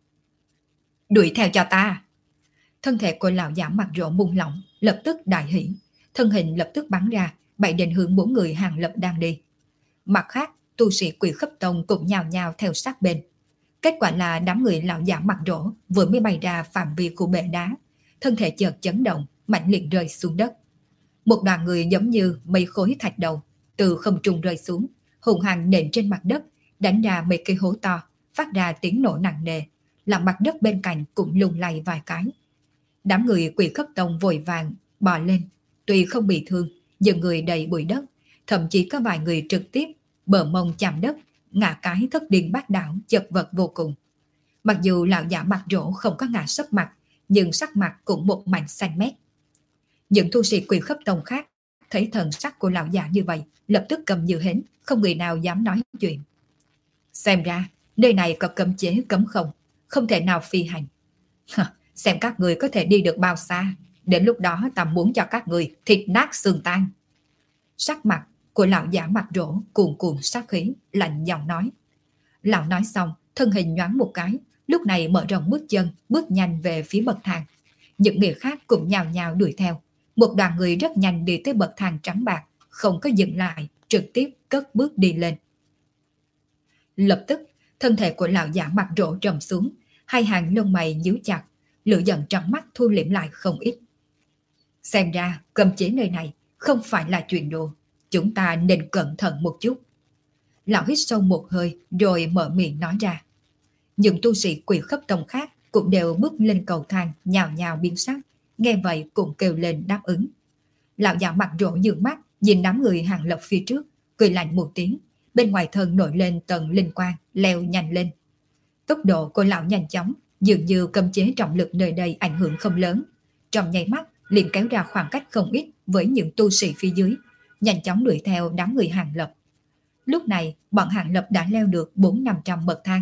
Đuổi theo cho ta! Thân thể của lão giả mặt rỗ buông lỏng, lập tức đại hỉ, thân hình lập tức bắn ra, bay đến hướng bốn người Hàng Lập đang đi. Mặt khác, tu sĩ Quỷ Khấp Tông cũng nhào nhào theo sát bên. Kết quả là đám người lão giả mặt rỗ vừa mới bay ra phạm vi của bệ đá, thân thể chợt chấn động, mạnh liệt rơi xuống đất. Một đoàn người giống như mấy khối thạch đầu từ không trung rơi xuống, hùng hăng nện trên mặt đất, đánh ra mấy cây hố to, phát ra tiếng nổ nặng nề, làm mặt đất bên cạnh cũng lung lay vài cái. Đám người Quỷ Khấp Tông vội vàng bò lên, tuy không bị thương, nhưng người đầy bụi đất, thậm chí có vài người trực tiếp bờ mông chạm đất, ngã cái thất điên bát đảo, chật vật vô cùng. Mặc dù lão giả mặt rỗ không có ngã sấp mặt, nhưng sắc mặt cũng một mảnh xanh mét. Những tu sĩ Quỷ Khấp Tông khác thấy thần sắc của lão già như vậy, lập tức cầm như hến, không người nào dám nói chuyện. Xem ra, nơi này có cấm chế cấm không, không thể nào phi hành. Xem các người có thể đi được bao xa, đến lúc đó ta muốn cho các người thịt nát xương tan. Sắc mặt của lão giả mặt rỗ cuồn cuộn sát khí, lạnh giọng nói. Lão nói xong, thân hình nhoáng một cái, lúc này mở rộng bước chân, bước nhanh về phía bậc thang. Những người khác cũng nhào nhào đuổi theo. Một đoàn người rất nhanh đi tới bậc thang trắng bạc, không có dừng lại, trực tiếp cất bước đi lên. Lập tức, thân thể của lão giả mặt rỗ trầm xuống, hai hàng lông mày nhíu chặt, lửa giận trong mắt thu liễm lại không ít. Xem ra, cấm chế nơi này không phải là chuyện đùa, chúng ta nên cẩn thận một chút. Lão hít sâu một hơi rồi mở miệng nói ra. Những tu sĩ Quỷ Khấp Tông khác cũng đều bước lên cầu thang, nhào nhào biến sắc, nghe vậy cũng kêu lên đáp ứng. Lão già mặt rỗ nhướng mắt, nhìn đám người Hàng Lập phía trước, cười lạnh một tiếng, bên ngoài thân nổi lên tầng linh quang, leo nhanh lên. Tốc độ của lão nhanh chóng, dường như cấm chế trọng lực nơi đây ảnh hưởng không lớn. Trong nháy mắt, liền kéo ra khoảng cách không ít với những tu sĩ phía dưới, nhanh chóng đuổi theo đám người Hàng Lập. Lúc này, bọn Hàng Lập đã leo được bốn năm trăm bậc thang.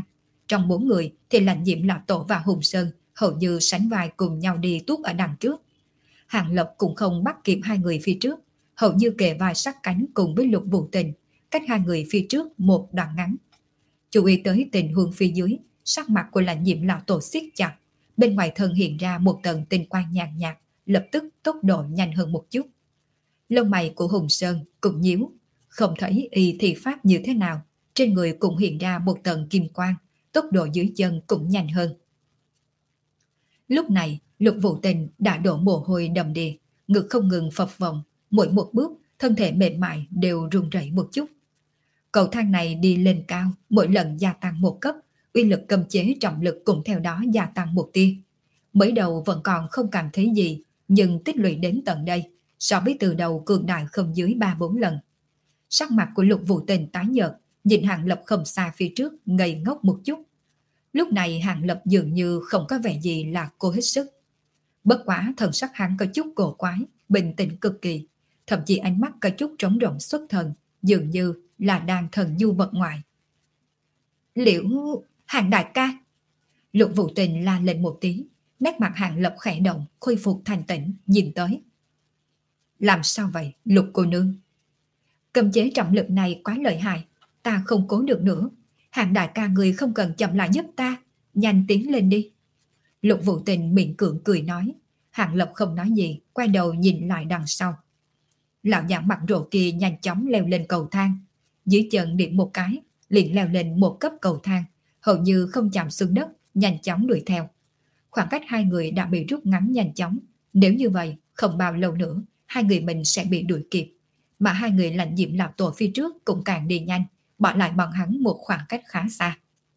Trong bốn người thì Lãnh Diệm Lão Tổ và Hùng Sơn hầu như sánh vai cùng nhau đi tuốt ở đằng trước. Hàng Lập cũng không bắt kịp hai người phía trước, hầu như kề vai sát cánh cùng với Lục Vũ Tình, cách hai người phía trước một đoạn ngắn. Chú ý tới tình huống phía dưới, sắc mặt của Lãnh Diệm Lão Tổ siết chặt, bên ngoài thân hiện ra một tầng tinh quang nhàn nhạt, lập tức tốc độ nhanh hơn một chút. Lông mày của Hùng Sơn cũng nhíu, không thấy y thì pháp như thế nào, trên người cũng hiện ra một tầng kim quang, tốc độ dưới chân cũng nhanh hơn. Lúc này, Lục Vũ Tình đã đổ mồ hôi đầm đìa, ngực không ngừng phập phồng, mỗi một bước, thân thể mềm mại đều run rẩy một chút. Cầu thang này đi lên cao, mỗi lần gia tăng một cấp, uy lực cầm chế trọng lực cũng theo đó gia tăng một tia. Mới đầu vẫn còn không cảm thấy gì, nhưng tích lũy đến tận đây, so với từ đầu cường đại không dưới ba bốn lần. Sắc mặt của Lục Vũ Tình tái nhợt, nhìn Hàng Lập không xa phía trước, ngây ngốc một chút. Lúc này Hàng Lập dường như không có vẻ gì là cô hết sức. Bất quá thần sắc hắn có chút cổ quái, bình tĩnh cực kỳ, thậm chí ánh mắt có chút trống rỗng xuất thần, dường như là đang thần du vật ngoại. Liễu Hàng đại ca! Lục Vũ Tình la lên một tiếng, nét mặt Hàng Lập khẽ động, khôi phục thanh tĩnh, nhìn tới. Làm sao vậy, Lục cô nương? Cầm chế trọng lực này quá lợi hại, ta không cố được nữa. Hàng đại ca người không cần chậm lại giúp ta, nhanh tiến lên đi. Lục Vũ Tình miệng cưỡng cười nói. Hàng Lập không nói gì, quay đầu nhìn lại đằng sau. Lão giả mặt rộ kia nhanh chóng leo lên cầu thang, dưới chân điểm một cái, liền leo lên một cấp cầu thang, hầu như không chạm xuống đất, nhanh chóng đuổi theo. Khoảng cách hai người đã bị rút ngắn nhanh chóng, nếu như vậy, không bao lâu nữa, hai người mình sẽ bị đuổi kịp. Mà hai người Lãnh Diệm Lão Tổ phía trước cũng càng đi nhanh, bỏ lại bọn hắn một khoảng cách khá xa.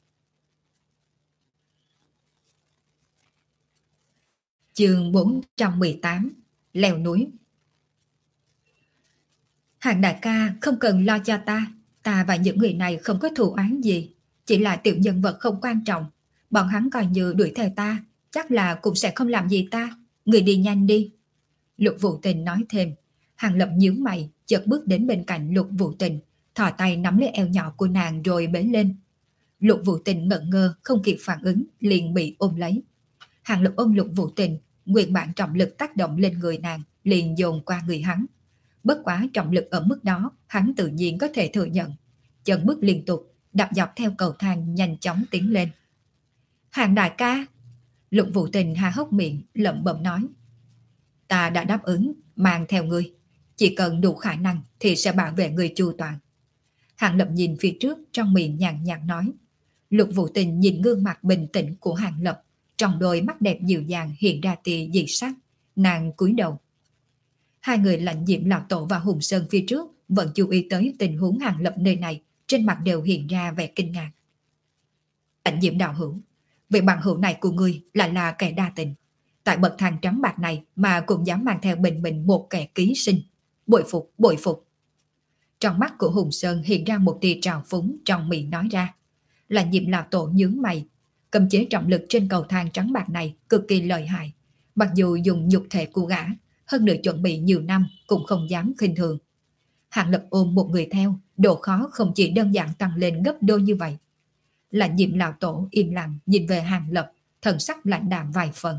Chương bốn trăm mười tám, leo núi. Hàng đại ca không cần lo cho ta, ta và những người này không có thù oán gì, chỉ là tiểu nhân vật không quan trọng, bọn hắn coi như đuổi theo ta, chắc là cũng sẽ không làm gì ta, người đi nhanh đi. Lục Vũ Tình nói thêm. Hàng Lập nhíu mày, chợt bước đến bên cạnh Lục Vũ Tình, thò tay nắm lấy eo nhỏ của nàng rồi bế lên. Lục Vũ Tình ngẩn ngơ, không kịp phản ứng, liền bị ôm lấy. Hàng Lập ôm Lục Vũ Tình, nguyên bản trọng lực tác động lên người nàng, liền dồn qua người hắn. Bất quá trọng lực ở mức đó, hắn tự nhiên có thể thừa nhận. Chân bước liên tục, đạp dọc theo cầu thang nhanh chóng tiến lên. Hàng đại ca! Lục Vũ Tình há hốc miệng, lẩm bẩm nói. Ta đã đáp ứng, mang theo ngươi. Chỉ cần đủ khả năng thì sẽ bảo vệ người chu toàn. Hàng Lập nhìn phía trước, trong miệng nhàn nhạt nói. Lục Vũ Tình nhìn gương mặt bình tĩnh của Hàng Lập, trong đôi mắt đẹp dịu dàng hiện ra tia dị sắc, nàng cúi đầu. Hai người Lãnh Diệm Lão Tổ và Hùng Sơn phía trước vẫn chú ý tới tình huống Hàng Lập nơi này, trên mặt đều hiện ra vẻ kinh ngạc. Lãnh Diệm đạo hữu, vị bằng hữu này của ngươi lại là kẻ đa tình. Tại bậc thang trắng bạc này mà cũng dám mang theo bình mình một kẻ ký sinh. Bội phục, bội phục. Trong mắt của Hùng Sơn hiện ra một tia trào phúng, trong miệng nói ra. Lãnh Diệm Lão Tổ nhướng mày, cầm chế trọng lực trên cầu thang trắng bạc này cực kỳ lợi hại. Mặc dù dùng nhục thể của gã, hơn nữa chuẩn bị nhiều năm cũng không dám khinh thường. Hàng Lập ôm một người theo, độ khó không chỉ đơn giản tăng lên gấp đôi như vậy. Lãnh Diệm Lão Tổ im lặng nhìn về Hàng Lập, thần sắc lạnh đạm vài phần.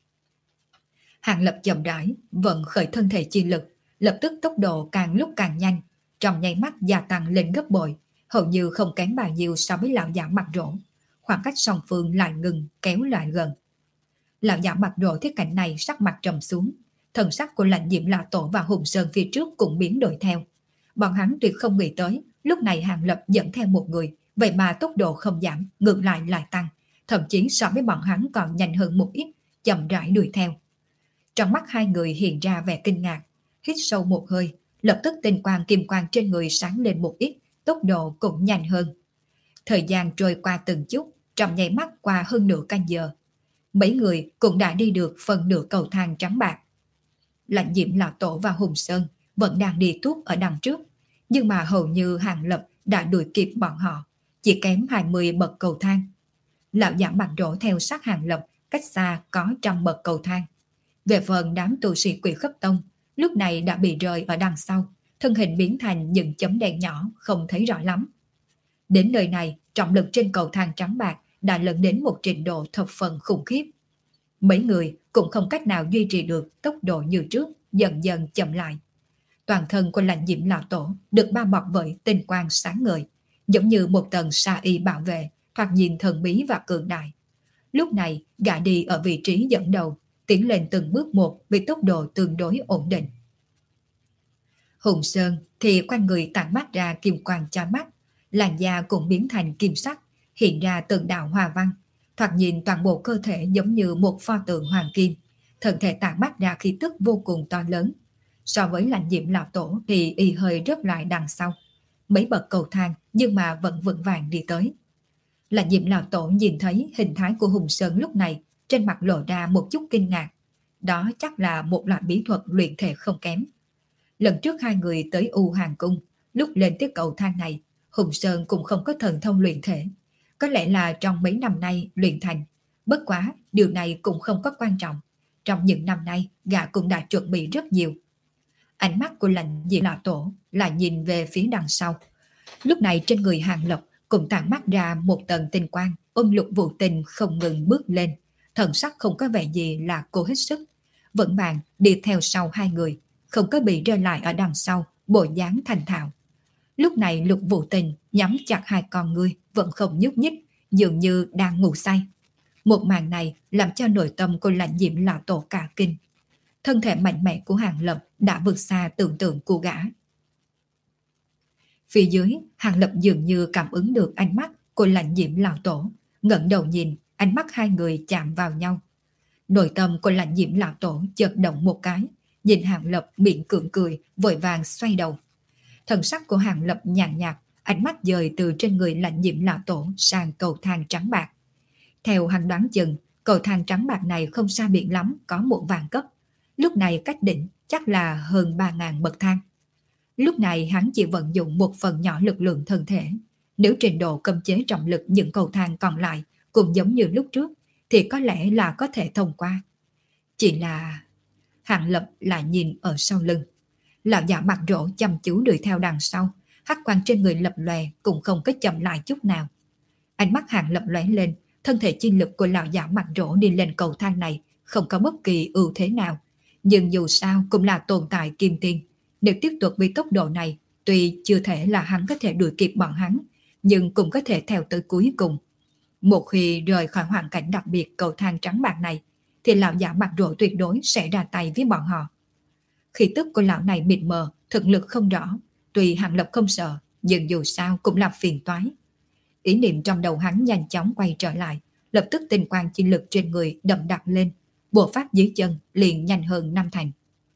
Hàng Lập chậm rãi, vận khởi thân thể chi lực, lập tức tốc độ càng lúc càng nhanh, trong nháy mắt gia tăng lên gấp bội, hầu như không kém bao nhiêu so với lão giả mặt rỗ. Khoảng cách song phương lại ngừng, kéo lại gần. Lão giả mặt rỗ thấy cảnh này sắc mặt trầm xuống, thần sắc của Lãnh Diệm Lão Tổ và Hùng Sơn phía trước cũng biến đổi theo. Bọn hắn tuyệt không nghĩ tới, lúc này Hàng Lập dẫn theo một người, vậy mà tốc độ không giảm, ngược lại lại tăng, thậm chí so với bọn hắn còn nhanh hơn một ít, chậm rãi đuổi theo. Trong mắt hai người hiện ra vẻ kinh ngạc, hít sâu một hơi, lập tức tinh quang kim quang trên người sáng lên một ít, tốc độ cũng nhanh hơn. Thời gian trôi qua từng chút, trong nháy mắt qua hơn nửa canh giờ. Mấy người cũng đã đi được phần nửa cầu thang trắng bạc. Lãnh Diệm Lão Tổ và Hùng Sơn vẫn đang đi tuốt ở đằng trước, nhưng mà hầu như Hàng Lập đã đuổi kịp bọn họ, chỉ kém hai mươi bậc cầu thang. Lão giả mặt rỗ theo sát Hàng Lập, cách xa có trăm bậc cầu thang. Về phần đám tu sĩ Quỷ Khấp Tông, lúc này đã bị rơi ở đằng sau, thân hình biến thành những chấm đen nhỏ không thấy rõ lắm. Đến nơi này, trọng lực trên cầu thang trắng bạc đã lớn đến một trình độ thập phần khủng khiếp. Mấy người cũng không cách nào duy trì được tốc độ như trước, dần dần chậm lại. Toàn thân của Lãnh Diệm lão tổ được bao bọc bởi tinh quang sáng ngời, giống như một tầng sa y bảo vệ, thoạt nhìn thần bí và cường đại. Lúc này, gã đi ở vị trí dẫn đầu, tiến lên từng bước một với tốc độ tương đối ổn định. Hùng Sơn thì quanh người tản mát ra kim quang chói mắt, làn da cũng biến thành kim sắc, hiện ra từng đạo hoa văn, thoạt nhìn toàn bộ cơ thể giống như một pho tượng hoàng kim, thân thể tản mát ra khí tức vô cùng to lớn. So với Lãnh Diệm lão tổ thì y hơi rớt lại đằng sau, mấy bậc cầu thang nhưng mà vẫn vững vàng đi tới. Lãnh Diệm lão tổ nhìn thấy hình thái của Hùng Sơn lúc này, trên mặt lộ ra một chút kinh ngạc. Đó chắc là một loại bí thuật luyện thể không kém. Lần trước hai người tới U Hàng Cung, lúc lên tiếp cầu thang này, Hùng Sơn cũng không có thần thông luyện thể. Có lẽ là trong mấy năm nay luyện thành. Bất quá, điều này cũng không có quan trọng. Trong những năm nay, gã cũng đã chuẩn bị rất nhiều. Ánh mắt của Lãnh Diệm lão tổ là nhìn về phía đằng sau. Lúc này trên người Hàng Lập cũng tản mắt ra một tầng tinh quang, ôm Lục Vũ Tình không ngừng bước lên. Thần sắc không có vẻ gì là cô hết sức. Vẫn vàng đi theo sau hai người, không có bị rơi lại ở đằng sau, bộ dáng thành thạo. Lúc này Lục Vũ Tình nhắm chặt hai con ngươi, vẫn không nhúc nhích, dường như đang ngủ say. Một màn này làm cho nội tâm của Lãnh Diệm lão tổ cả kinh. Thân thể mạnh mẽ của Hàng Lập đã vượt xa tưởng tượng của gã. Phía dưới, Hàng Lập dường như cảm ứng được ánh mắt của Lãnh Diệm lão tổ, ngẩng đầu nhìn, ánh mắt hai người chạm vào nhau. Nội tâm của Lãnh Diệm lão tổ chợt động một cái, nhìn Hàng Lập miệng cưỡng cười, vội vàng xoay đầu. Thần sắc của Hàng Lập nhàn nhạt, ánh mắt dời từ trên người Lãnh Diệm lão tổ sang cầu thang trắng bạc. Theo hắn đoán chừng, cầu thang trắng bạc này không xa biệt lắm, có một vạn cấp. Lúc này cách đỉnh chắc là hơn ba ngàn bậc thang. Lúc này hắn chỉ vận dụng một phần nhỏ lực lượng thân thể. Nếu trình độ cấm chế trọng lực những cầu thang còn lại cũng giống như lúc trước, thì có lẽ là có thể thông qua. Chỉ là... Hàng Lập lại nhìn ở sau lưng. Lão giả mặt rỗ chăm chú đuổi theo đằng sau, hắc quang trên người lập lòe cũng không có chậm lại chút nào. Ánh mắt Hàng Lập lóe lên, thân thể chi lực của lão giả mặt rỗ đi lên cầu thang này không có bất kỳ ưu thế nào. Nhưng dù sao cũng là tồn tại kim tiên. Nếu tiếp tục với tốc độ này, tuy chưa thể là hắn có thể đuổi kịp bọn hắn, nhưng cũng có thể theo tới cuối cùng. Một khi rời khỏi hoàn cảnh đặc biệt cầu thang trắng bạc này, thì lão giả mặt rỗ tuyệt đối sẽ ra tay với bọn họ. Khí tức của lão này mịt mờ, thực lực không rõ, tuy Hàng Lập không sợ, nhưng dù sao cũng là phiền toái. Ý niệm trong đầu hắn nhanh chóng quay trở lại, lập tức tinh quang chi lực trên người đậm đặc lên, bộ pháp dưới chân liền nhanh hơn năm thành.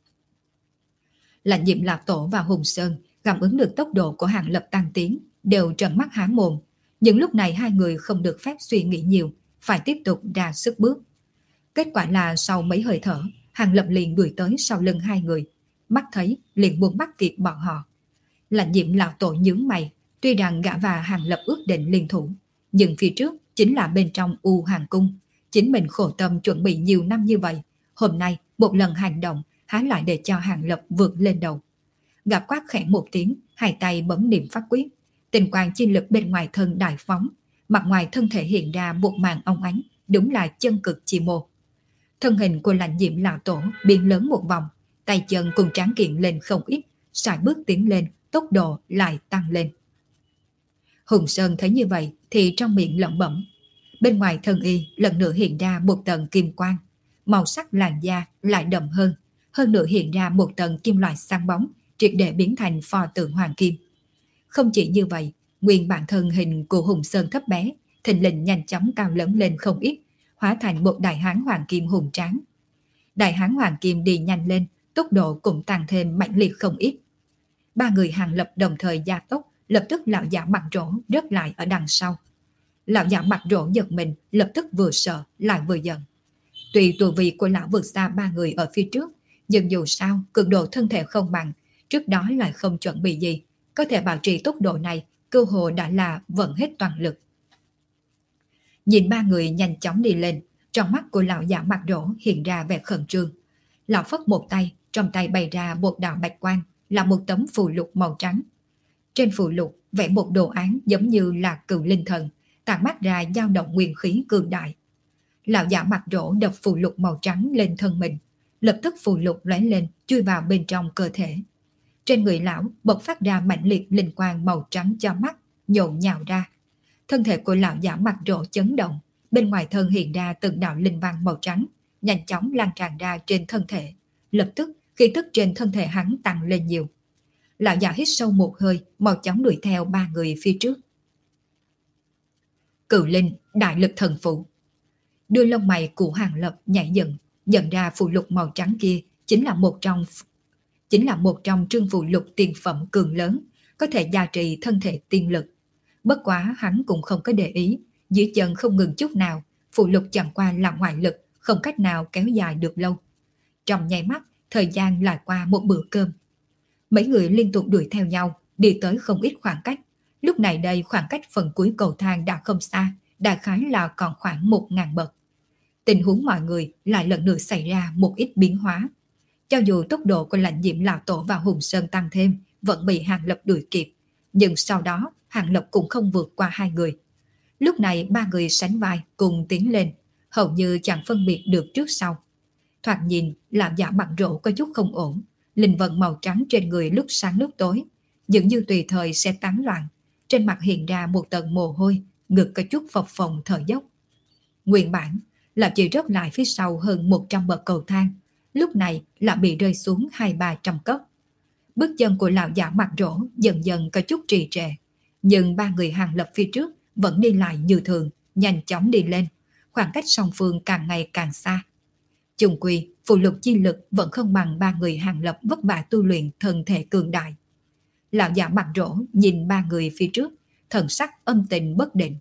Lãnh Diệm lão tổ và Hùng Sơn cảm ứng được tốc độ của Hàng Lập tăng tiến, đều trợn mắt há mồm. Nhưng lúc này hai người không được phép suy nghĩ nhiều, phải tiếp tục ra sức bước. Kết quả là sau mấy hơi thở, Hàng Lập liền đuổi tới sau lưng hai người, mắt thấy liền muốn bắt kịp bọn họ. Lãnh Diệm lão tổ nhướng mày, tuy rằng gã và Hàng Lập ước định liên thủ, nhưng phía trước chính là bên trong U Hàng Cung, chính mình khổ tâm chuẩn bị nhiều năm như vậy, hôm nay một lần hành động há lại để cho Hàng Lập vượt lên đầu. Gã quát khẽ một tiếng, hai tay bấm niệm pháp quyết, tình quang chi lực bên ngoài thân đại phóng, mặt ngoài thân thể hiện ra một màn óng ánh, đúng là chân cực chi mô. Thân hình của Lãnh Diệm lão tổ biến lớn một vòng, tay chân cùng tráng kiện lên không ít, sải bước tiến lên, tốc độ lại tăng lên. Hùng Sơn thấy như vậy thì trong miệng lẩm bẩm. Bên ngoài thân y lần nữa hiện ra một tầng kim quang, màu sắc làn da lại đậm hơn, hơn nữa hiện ra một tầng kim loại sáng bóng, triệt để biến thành pho tượng hoàng kim. Không chỉ như vậy, nguyên bản thân hình của Hùng Sơn thấp bé, thình lình nhanh chóng cao lớn lên không ít, hóa thành một đại hán hoàng kim hùng tráng. Đại hán hoàng kim đi nhanh lên, tốc độ cũng tăng thêm mạnh liệt không ít. Ba người Hàng Lập đồng thời gia tốc, lập tức lão giả mặt rỗ rớt lại ở đằng sau. Lão giả mặt rỗ giật mình, lập tức vừa sợ lại vừa giận. Tuy tuổi vị của lão vượt xa ba người ở phía trước, nhưng dù sao cường độ thân thể không bằng, trước đó lại không chuẩn bị gì, có thể bảo trì tốc độ này, cơ hồ đã là vận hết toàn lực. Nhìn ba người nhanh chóng đi lên, trong mắt của lão giả mặt rỗ hiện ra vẻ khẩn trương. Lão phất một tay, trong tay bày ra một đạo bạch quang, là một tấm phù lục màu trắng. Trên phù lục vẽ một đồ án giống như là cựu linh thần, tản mát ra dao động nguyên khí cường đại. Lão giả mặt rỗ đập phù lục màu trắng lên thân mình, lập tức phù lục lóe lên chui vào bên trong cơ thể. Trên người lão bộc phát ra mãnh liệt linh quang màu trắng cho mắt, nhộn nhào ra. Thân thể của lão giả mặt rỗ chấn động, bên ngoài thân hiện ra từng đạo linh văn màu trắng, nhanh chóng lan tràn ra trên thân thể. Lập tức khí tức trên thân thể hắn tăng lên nhiều. Lão giả hít sâu một hơi, mau chóng đuổi theo ba người phía trước. Cự linh, đại lực thần phụ. Đuôi lông mày của Hàng Lập nhảy dựng, nhận ra phù lục màu trắng kia chính là một trong chính là một trong trương phù lục tiền phẩm cường lớn, có thể gia trì thân thể tiên lực. Bất quá hắn cũng không có để ý, dưới chân không ngừng chút nào, phù lục chẳng qua là ngoại lực, không cách nào kéo dài được lâu. Trong nháy mắt, thời gian lại qua một bữa cơm. Mấy người liên tục đuổi theo nhau, đi tới không ít khoảng cách. Lúc này đây khoảng cách phần cuối cầu thang đã không xa, đại khái là còn khoảng một ngàn bậc. Tình huống mọi người lại lần nữa xảy ra một ít biến hóa. Cho dù tốc độ của Lãnh Diệm lão tổ và Hùng Sơn tăng thêm, vẫn bị Hàng Lập đuổi kịp, nhưng sau đó Hàng Lập cũng không vượt qua hai người. Lúc này ba người sánh vai cùng tiến lên, hầu như chẳng phân biệt được trước sau. Thoạt nhìn, lão giả mặt rỗ có chút không ổn, linh vận màu trắng trên người lúc sáng lúc tối, dường như tùy thời sẽ tán loạn. Trên mặt hiện ra một tầng mồ hôi, ngực có chút phập phồng thở dốc. Nguyên bản, lão chỉ rớt lại phía sau hơn một trăm bậc cầu thang, lúc này lão bị rơi xuống hai ba trăm cấp. Bước chân của lão giả mặt rỗ dần dần có chút trì trệ, nhưng ba người Hàng Lập phía trước vẫn đi lại như thường, nhanh chóng đi lên, khoảng cách song phương càng ngày càng xa. Chung quy, phù lục chi lực vẫn không bằng ba người Hàng Lập vất vả tu luyện thân thể cường đại. Lão giả mặt rỗ nhìn ba người phía trước, thần sắc âm tình bất định.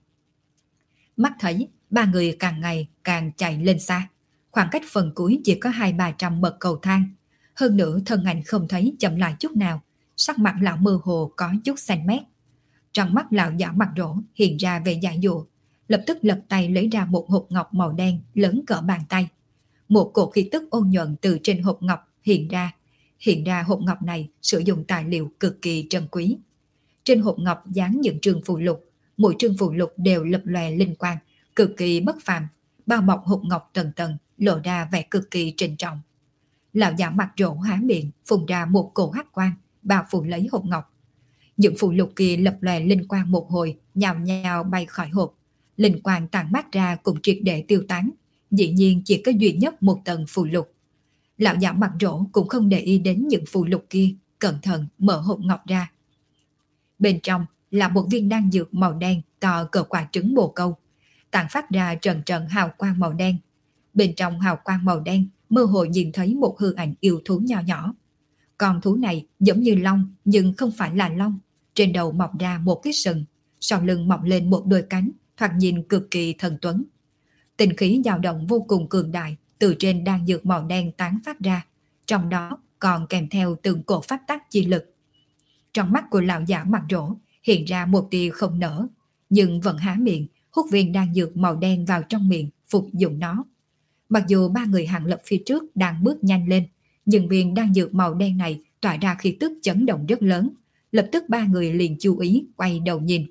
Mắt thấy ba người càng ngày càng chạy lên xa, khoảng cách phần cuối chỉ có hai ba trăm bậc cầu thang. Hơn nữa thân ảnh không thấy chậm lại chút nào, sắc mặt lão mơ hồ có chút xanh mét. Trong mắt lão giả mặt rỗ hiện ra vẻ dại dụa, lập tức lật tay lấy ra một hộp ngọc màu đen lớn cỡ bàn tay. Một cổ khí tức ôn nhuận từ trên hộp ngọc hiện ra. Hiện ra hộp ngọc này sử dụng tài liệu cực kỳ trân quý. Trên hộp ngọc dán những trường phù lục, mỗi trường phù lục đều lập lòe linh quang, cực kỳ bất phàm, bao bọc hộp ngọc tầng tầng, lộ ra vẻ cực kỳ trịnh trọng. Lão giả mặt rỗ há miệng, phun ra một cổ hắc quang, bao phủ lấy hộp ngọc. Những phù lục kia lập lòe linh quang một hồi, nhào nhào bay khỏi hộp. Linh quang tản mát ra cũng triệt để tiêu tán, dĩ nhiên chỉ có duy nhất một tầng phù lục. Lão giả mặt rỗ cũng không để ý đến những phù lục kia, cẩn thận mở hộp ngọc ra. Bên trong là một viên đan dược màu đen to cỡ quả trứng bồ câu, tản phát ra trần trần hào quang màu đen. Bên trong hào quang màu đen, mơ hồ nhìn thấy một hư ảnh yêu thú nhỏ nhỏ. Con thú này giống như long nhưng không phải là long, trên đầu mọc ra một cái sừng, sau lưng mọc lên một đôi cánh, thoạt nhìn cực kỳ thần tuấn. Tinh khí dao động vô cùng cường đại từ trên đan dược màu đen tán phát ra, trong đó còn kèm theo từng cổ pháp tắc chi lực. Trong mắt của lão giả mặt rỗ hiện ra một tia không nở, nhưng vẫn há miệng hút viên đan dược màu đen vào trong miệng, phục dụng nó. Mặc dù ba người Hàng Lập phía trước đang bước nhanh lên, nhưng viên đan dược màu đen này tỏa ra khí tức chấn động rất lớn. Lập tức ba người liền chú ý quay đầu nhìn.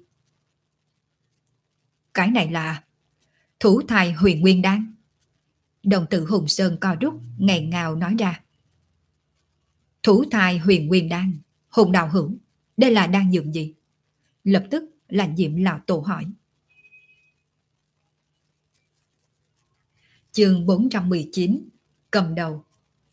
Cái này là Thủ Thai Huyền Nguyên Đan. Đồng tử Hùng Sơn co rút, nghẹn ngào nói ra. Thủ Thai Huyền Nguyên Đan, Hùng đạo hữu, đây là đan dược gì? Lập tức Lãnh Diệm lão tổ hỏi. Chương bốn trăm mười chín, cầm đầu.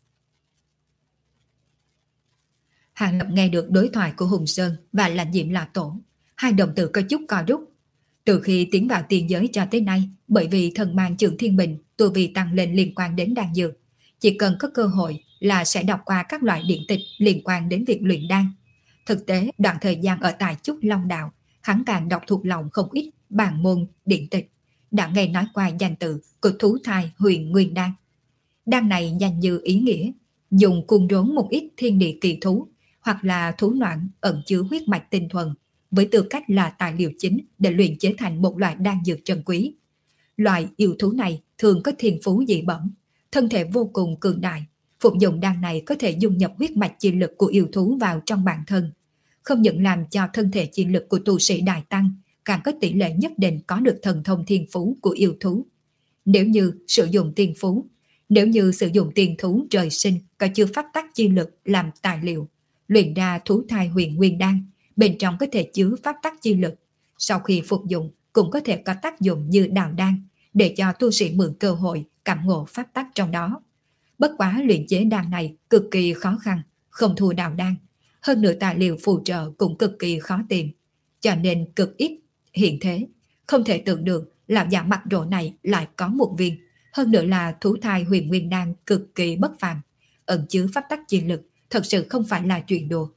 Hàng Lập nghe được đối thoại của Hùng Sơn và Lãnh Diệm lão tổ, hai đồng tử có chút co rút. Từ khi tiến vào tiên giới cho tới nay, bởi vì thần mang Trường Thiên Bình tu vi tăng lên liên quan đến đan dược, chỉ cần có cơ hội là sẽ đọc qua các loại điện tịch liên quan đến việc luyện đan. Thực tế, đoạn thời gian ở tại Trúc Long Đạo, hắn càng đọc thuộc lòng không ít bản môn điện tịch, đã nghe nói qua danh tự của Thủ Thai Huyền Nguyên Đan. Đan này danh như ý nghĩa, dùng cuồng rốn một ít thiên địa kỳ thú hoặc là thú noãn ẩn chứa huyết mạch tinh thuần, với tư cách là tài liệu chính để luyện chế thành một loại đan dược trân quý. Loại yêu thú này thường có thiên phú dị bẩm, thân thể vô cùng cường đại. Phục dụng đan này có thể dung nhập huyết mạch chi lực của yêu thú vào trong bản thân, không những làm cho thân thể chi lực của tu sĩ đại tăng, càng có tỷ lệ nhất định có được thần thông thiên phú của yêu thú. Nếu như sử dụng tiên phú, nếu như sử dụng tiên thú trời sinh có chứa pháp tắc chi lực làm tài liệu, luyện ra thú thai huyền nguyên đan, bên trong có thể chứa pháp tắc chi lực, sau khi phục dụng cũng có thể có tác dụng như đào đan, để cho tu sĩ mượn cơ hội cảm ngộ pháp tắc trong đó. Bất quá luyện chế đan này cực kỳ khó khăn, không thua đào đan, hơn nữa tài liệu phù trợ cũng cực kỳ khó tìm, cho nên cực ít hiện thế. Không thể tưởng được lão già mặt rỗ này lại có một viên, hơn nữa là thú thai huyền nguyên đan cực kỳ bất phàm, ẩn chứa pháp tắc chi lực, thật sự không phải là chuyện đùa.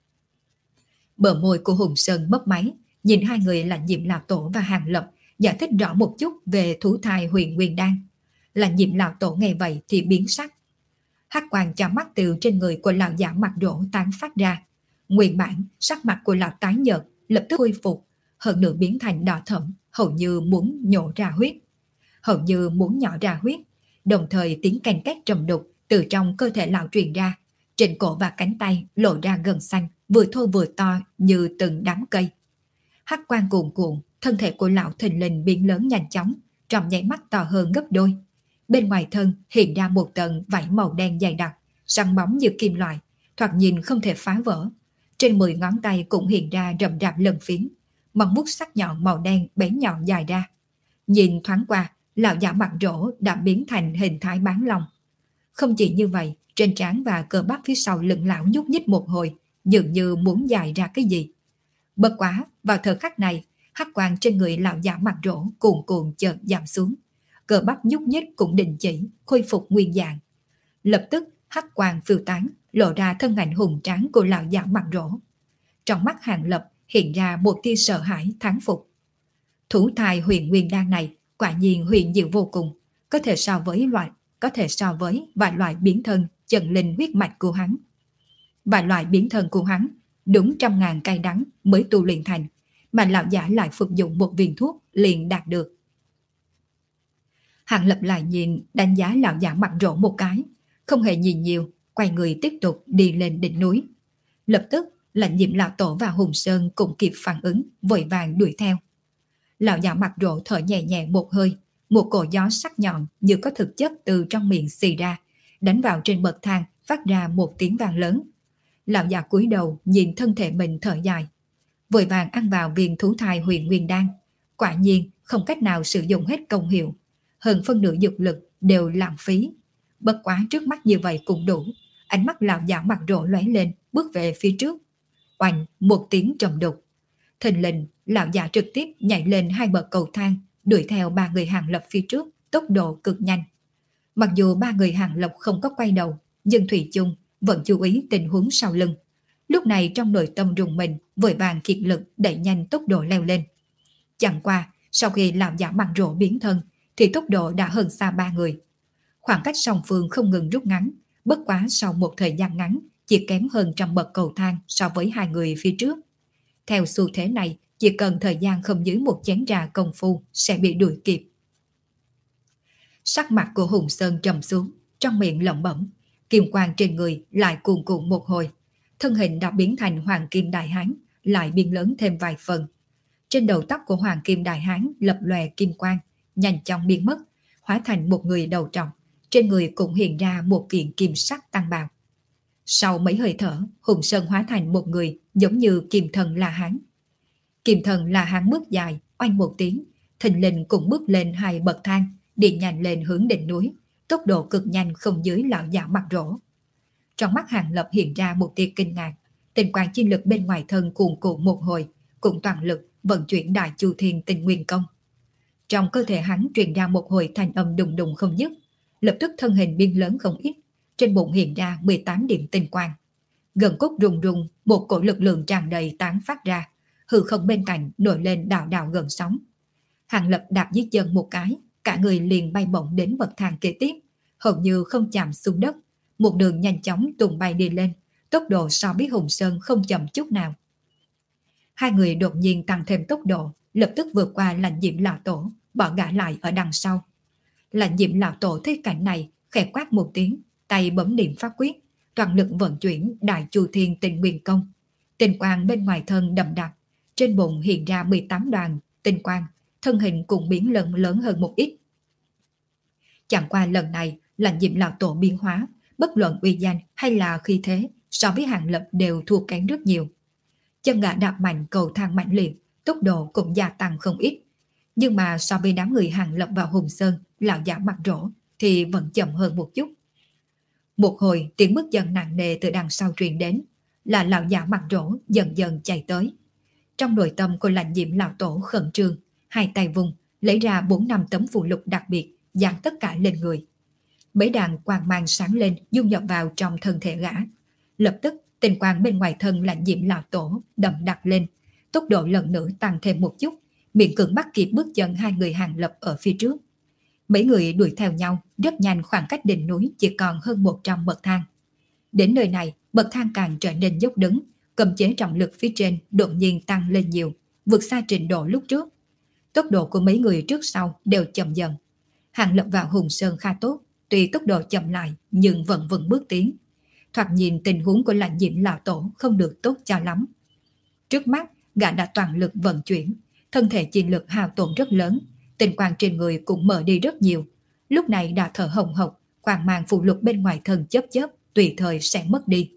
Bờ môi của Hùng Sơn mấp máy, nhìn hai người là Diệm Lão Tổ và Hàng Lập giải thích rõ một chút về thú thai huyền nguyên đan. Là Diệm Lão Tổ nghe vậy thì biến sắc. Hắc quang chạm mắt từ trên người của lão giả mặt rỗ tán phát ra. Nguyên bản sắc mặt của lão tái nhợt lập tức khôi phục, hơn nữa biến thành đỏ thẫm, hầu như muốn nhổ ra huyết. Hầu như muốn nhỏ ra huyết, đồng thời tiếng canh két trầm đục từ trong cơ thể lão truyền ra, trên cổ và cánh tay lộ ra gân xanh, vừa thô vừa to như từng đám cây. Hắc quang cuồn cuộn, thân thể của lão thình lình biến lớn nhanh chóng, trong nháy mắt to hơn gấp đôi. Bên ngoài thân hiện ra một tầng vảy màu đen dày đặc, săn bóng như kim loại, thoạt nhìn không thể phá vỡ. Trên mười ngón tay cũng hiện ra rậm rạp lân phiến, móng vuốt sắc nhọn màu đen bén nhọn dài ra. Nhìn thoáng qua, lão giả mặt rỗ đã biến thành hình thái bán long. Không chỉ như vậy, trên trán và cơ bắp phía sau lưng lão nhúc nhích một hồi, dường như muốn dài ra cái gì. Bất quá, vào thời khắc này, hắc quang trên người lão giả mặt rỗ cuồn cuộn chợt giảm xuống. Cơ bắp nhúc nhích cũng đình chỉ, khôi phục nguyên dạng. Lập tức, hắc quang phiêu tán, lộ ra thân ảnh hùng tráng của lão giả mặt rỗ. Trong mắt Hàng Lập hiện ra một tia sợ hãi thán phục. Thủ thai huyền nguyên đan này quả nhiên huyền diệu vô cùng, có thể so với loại, có thể so với vài loại biến thân chân linh huyết mạch của hắn. Vài loại biến thân của hắn đúng trăm ngàn cay đắng mới tu luyện thành, mà lão giả lại phục dụng một viên thuốc liền đạt được. Hàng Lập lại nhìn đánh giá lão giả mặt rỗ một cái, không hề nhìn nhiều, quay người tiếp tục đi lên đỉnh núi. Lập tức Lãnh Diệm Lão Tổ và Hùng Sơn cũng kịp phản ứng, vội vàng đuổi theo. Lão giả mặt rỗ thở nhẹ nhẹ một hơi, một cổ gió sắc nhọn như có thực chất từ trong miệng xì ra, đánh vào trên bậc thang, phát ra một tiếng vang lớn. Lão già cúi đầu nhìn thân thể mình thở dài, vội vàng ăn vào viên thú thai huyền nguyên đan. Quả nhiên không cách nào sử dụng hết công hiệu, hơn phân nửa dược lực đều lãng phí. Bất quá trước mắt như vậy cũng đủ. Ánh mắt lão giả mặt rỗ lóe lên, bước về phía trước. Oanh, một tiếng trầm đục. Thình lình, lão giả trực tiếp nhảy lên hai bậc cầu thang, đuổi theo ba người Hàng Lập phía trước, tốc độ cực nhanh. Mặc dù ba người Hàng Lập không có quay đầu, nhưng thủy chung vẫn chú ý tình huống sau lưng. Lúc này trong nội tâm rùng mình, vội vàng kiệt lực đẩy nhanh tốc độ leo lên. Chẳng qua, sau khi lão giả mặt rỗ biến thân, thì tốc độ đã hơn xa ba người. Khoảng cách song phương không ngừng rút ngắn, bất quá sau một thời gian ngắn, chỉ kém hơn trăm bậc cầu thang so với hai người phía trước. Theo xu thế này, chỉ cần thời gian không dưới một chén trà công phu sẽ bị đuổi kịp. Sắc mặt của Hùng Sơn trầm xuống, trong miệng lẩm bẩm, kim quang trên người lại cuồn cuộn một hồi, thân hình đã biến thành Hoàng Kim Đại Hán, lại biến lớn thêm vài phần. Trên đầu tóc của Hoàng Kim Đại Hán lập lòe kim quang, nhanh chóng biến mất, hóa thành một người đầu trọc, trên người cũng hiện ra một kiện kim sắc tăng bào. Sau mấy hơi thở, Hùng Sơn hóa thành một người giống như Kim Thần La Hán. Kim Thần La Hán bước dài, oanh một tiếng, thình lình cũng bước lên hai bậc thang, đi nhanh lên hướng đỉnh núi, tốc độ cực nhanh không dưới lão giả mặt rỗ. Trong mắt Hàng Lập hiện ra một tia kinh ngạc, tình quang chi lực bên ngoài thân cuồn cuộn một hồi, cùng toàn lực vận chuyển Đại Chu Thiên Tinh Nguyên Công. Trong cơ thể hắn truyền ra một hồi thanh âm đùng đùng không dứt, lập tức thân hình biến lớn không ít, trên bụng hiện ra mười tám điểm tinh quang. Gần cốt rung rung, một cổ lực lượng tràn đầy tán phát ra, hư không bên cạnh nổi lên đạo đạo gần sóng. Hàng Lập đạp dưới chân một cái, cả người liền bay bổng đến bậc thang kế tiếp, hầu như không chạm xuống đất, một đường nhanh chóng tung bay đi lên, tốc độ so với Hùng Sơn không chậm chút nào. Hai người đột nhiên tăng thêm tốc độ, lập tức vượt qua Lãnh Diệm Lão Tổ, bỏ gã lại ở đằng sau. Lãnh Diệm Lão Tổ thấy cảnh này, khẽ quát một tiếng, tay bấm niệm pháp quyết, toàn lực vận chuyển Đại Chu Thiên Tinh Nguyên Công. Tinh quang bên ngoài thân đậm đặc, Trên bụng hiện ra mười tám đoàn tinh quang, thân hình cũng biến lớn lớn hơn một ít. Chẳng qua lần này Lạnh Diệm lão tổ biến hóa, bất luận uy danh hay là khí thế, so với Hàng Lập đều thua kém rất nhiều. Chân gã đạp mạnh cầu thang mạnh liệt, tốc độ cũng gia tăng không ít. Nhưng mà so với đám người Hàng Lập và Hùng Sơn, lão giả mặt rỗ thì vẫn chậm hơn một chút. Một hồi tiếng bước chân nặng nề từ đằng sau truyền đến, là lão giả mặt rỗ dần dần chạy tới. Trong nội tâm của Lạnh Diệm lão tổ khẩn trương, hai tay vùng lấy ra bốn năm tấm phù lục đặc biệt, dán tất cả lên người. Mấy đàn quang mang sáng lên dung nhập vào trong thân thể gã. Lập tức tình quang bên ngoài thân Lạnh Diệm lão tổ đậm đặc lên, tốc độ lần nữa tăng thêm một chút, miệng cưỡng bắt kịp bước chân hai người Hàng Lập ở phía trước. Mấy người đuổi theo nhau, rất nhanh, khoảng cách đỉnh núi chỉ còn hơn một trăm bậc thang. Đến nơi này, bậc thang càng trở nên dốc đứng, cầm chế trọng lực phía trên đột nhiên tăng lên nhiều, vượt xa trình độ lúc trước. Tốc độ của mấy người trước sau đều chậm dần. Hàng Lập và Hùng Sơn khá tốt, tuy tốc độ chậm lại nhưng vẫn vững bước tiến. Thoạt nhìn tình huống của Lạnh Diệm lão tổ không được tốt cho lắm. Trước mắt, gã đã toàn lực vận chuyển, thân thể chi lực hao tổn rất lớn, tình quang trên người cũng mở đi rất nhiều. Lúc này đã thở hồng hộc, quang mang phù lục bên ngoài thân chớp chớp, tùy thời sẽ mất đi.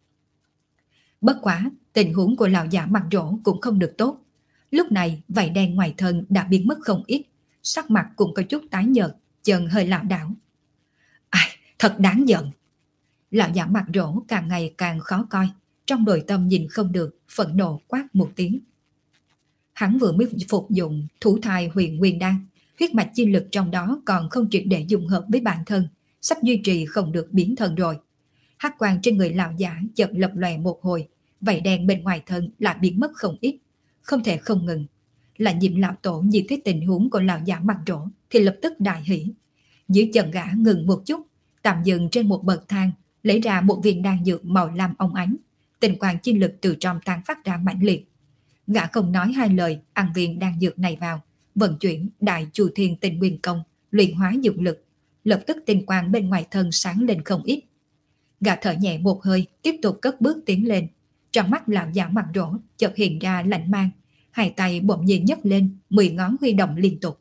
Bất quá, tình huống của lão giả mặt rỗ cũng không được tốt. Lúc này, vảy đen ngoài thân đã biến mất không ít, sắc mặt cũng có chút tái nhợt, chân hơi lảo đảo. Ai, thật đáng giận. Lão giả mặt rỗ càng ngày càng khó coi, trong nội tâm nhìn không được, phẫn nộ quát một tiếng. Hắn vừa mới phục dụng thủ thai huyền nguyên đan, huyết mạch chi lực trong đó còn không triệt để dung hợp với bản thân, sắp duy trì không được biến thân rồi. Hắc quang trên người lão giả chợt lập lòe một hồi, vảy đen bên ngoài thân lại biến mất không ít, không thể không ngừng. Lạnh Diệm lão tổ nhìn thấy tình huống của lão giả mặt rỗ thì lập tức đại hỉ. Dưới chân gã ngừng một chút, tạm dừng trên một bậc thang, lấy ra một viên đan dược màu lam óng ánh, tình quang chi lực từ trong tán phát ra mãnh liệt. Gã không nói hai lời, ăn viên đan dược này vào, vận chuyển đại chu thiên tinh nguyên công, luyện hóa dược lực, lập tức tinh quang bên ngoài thân sáng lên không ít. Gã thở nhẹ một hơi, tiếp tục cất bước tiến lên. Trong mắt lão giả mặt rỗ chợt hiện ra lạnh mang, hai tay bỗng nhiên nhấc lên, mười ngón huy động liên tục.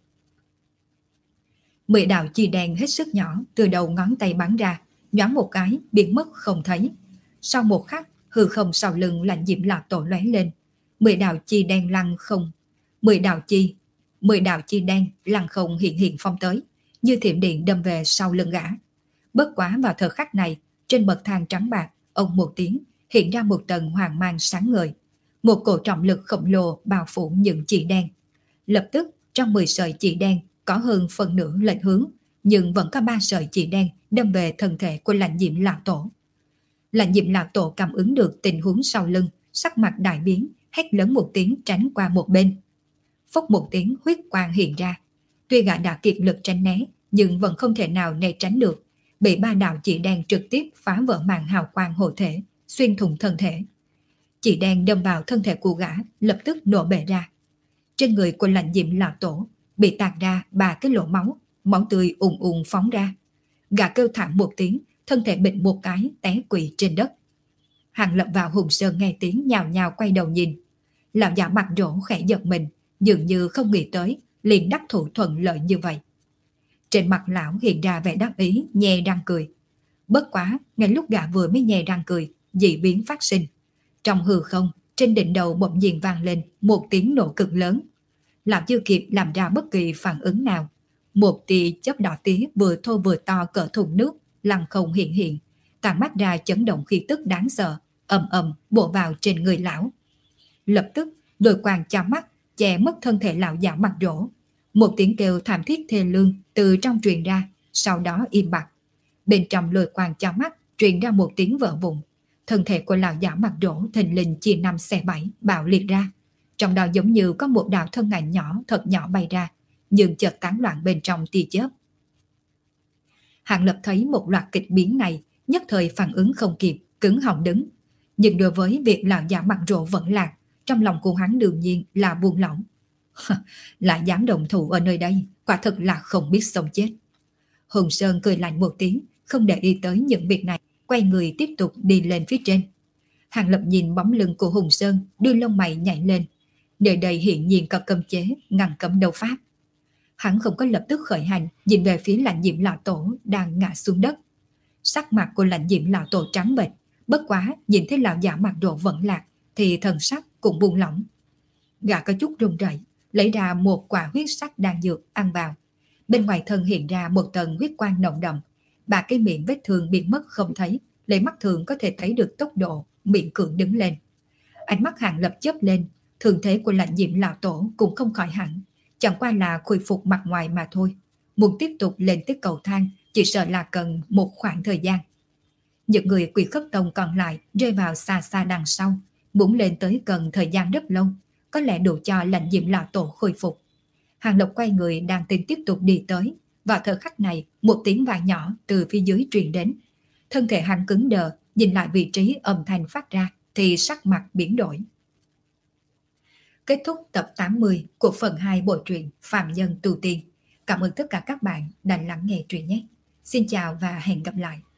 Mười đạo chi đen hết sức nhỏ từ đầu ngón tay bắn ra, nhoáng một cái biến mất không thấy. Sau một khắc, hư không sau lưng Lạnh Diệm lão tổ lóe lên, mười đạo chi đen lăng không, mười đạo chi, mười đạo chi đen lăng không hiện hiện phong tới, như thiểm điện đâm về sau lưng gã. Bất quá vào thời khắc này, trên bậc thang trắng bạc, ông một tiếng hiện ra một tầng hoàng mang sáng ngời, một cổ trọng lực khổng lồ bao phủ những chỉ đen. Lập tức trong mười sợi chỉ đen có hơn phần nửa lệch hướng, nhưng vẫn có ba sợi chỉ đen đâm về thân thể của Lạnh Diệm lão tổ. Lạnh Diệm lão tổ cảm ứng được tình huống sau lưng, sắc mặt đại biến, hét lớn một tiếng tránh qua một bên. Phốc một tiếng huyết quang hiện ra. Tuy gã đã kiệt lực tránh né, nhưng vẫn không thể nào né tránh được, bị ba đạo chỉ đen trực tiếp phá vỡ màn hào quang hộ thể, xuyên thủng thân thể. Chỉ đen đâm vào thân thể của gã, lập tức nổ bể ra. Trên người của Lạnh Diệm lão tổ bị tạc ra ba cái lỗ máu, máu tươi ùn ùn phóng ra. Gã kêu thảm một tiếng, thân thể bịch một cái té quỵ trên đất. Hàng Lập và Hùng Sơn nghe tiếng nhào nhào quay đầu nhìn. Lão giả mặt rỗ khẽ giật mình, dường như không nghĩ tới liền đắc thủ thuận lợi như vậy. Trên mặt lão hiện ra vẻ đắc ý, nhe răng cười. Bất quá, ngay lúc gã vừa mới nhe răng cười, dị biến phát sinh. Trong hư không, trên đỉnh đầu bỗng nhiên vang lên một tiếng nổ cực lớn. Lão chưa kịp làm ra bất kỳ phản ứng nào. Một tia chớp đỏ tía vừa thô vừa to cỡ thùng nước, lăng không hiện hiện, tàn mắt ra chấn động khí tức đáng sợ, ầm ầm bổ vào trên người lão. Lập tức, đôi quang chao mắt, che mất thân thể lão giả mặt rỗ. Một tiếng kêu thảm thiết thê lương từ trong truyền ra, sau đó im bặt. Bên trong lôi quang chao mắt truyền ra một tiếng vỡ vụn. Thân thể của lão giả mặt rỗ thình lình chia năm xẻ bảy, bạo liệt ra. Trong đó giống như có một đạo thân ảnh nhỏ thật nhỏ bay ra, nhưng chợt tán loạn bên trong tia chớp. Hàng Lập thấy một loạt kịch biến này, nhất thời phản ứng không kịp, cứng họng đứng. Nhưng đối với việc lão giả mặt rỗ vẫn lạc, trong lòng của hắn đương nhiên là buông lỏng. Lại dám đồng thủ ở nơi đây, quả thực là không biết sống chết. Hùng Sơn cười lạnh một tiếng, không để ý tới những việc này, quay người tiếp tục đi lên phía trên. Hàng Lập nhìn bóng lưng của Hùng Sơn, đưa lông mày nhảy lên. Nơi đây hiện nhiên có cấm chế ngăn cấm đấu pháp. Hắn không có lập tức khởi hành, nhìn về phía Lãnh Diệm lão tổ đang ngã xuống đất. Sắc mặt của Lãnh Diệm lão tổ trắng bệch, bất quá nhìn thấy lão giả mặc đồ vẫn lạc thì thần sắc cũng buông lỏng. Gã có chút run rẩy, lấy ra một quả huyết sắc đan dược ăn vào. Bên ngoài thân hiện ra một tầng huyết quang nồng đậm, ba cái miệng vết thương biến mất không thấy, lấy mắt thường có thể thấy được tốc độ miệng cưỡng đứng lên. Ánh mắt Hàng Lập chớp lên, thường thế của Lãnh Diệm lão tổ cũng không khỏi hẳn, chẳng qua là khôi phục mặt ngoài mà thôi. Muốn tiếp tục lên tới cầu thang chỉ sợ là cần một khoảng thời gian. Những người Quỷ Khất Tông còn lại rơi vào xa xa đằng sau, muốn lên tới cần thời gian rất lâu, có lẽ đủ cho Lãnh Diệm lão tổ khôi phục. Hàng Lập quay người đang tính tiếp tục đi tới, vào thời khắc này một tiếng vang nhỏ từ phía dưới truyền đến. Thân thể hắn cứng đờ, nhìn lại vị trí âm thanh phát ra thì sắc mặt biến đổi. Kết thúc tập tám mươi của phần hai bộ truyện Phạm Nhân Tu Tiên. Cảm ơn tất cả các bạn đã lắng nghe truyện nhé. Xin chào và hẹn gặp lại.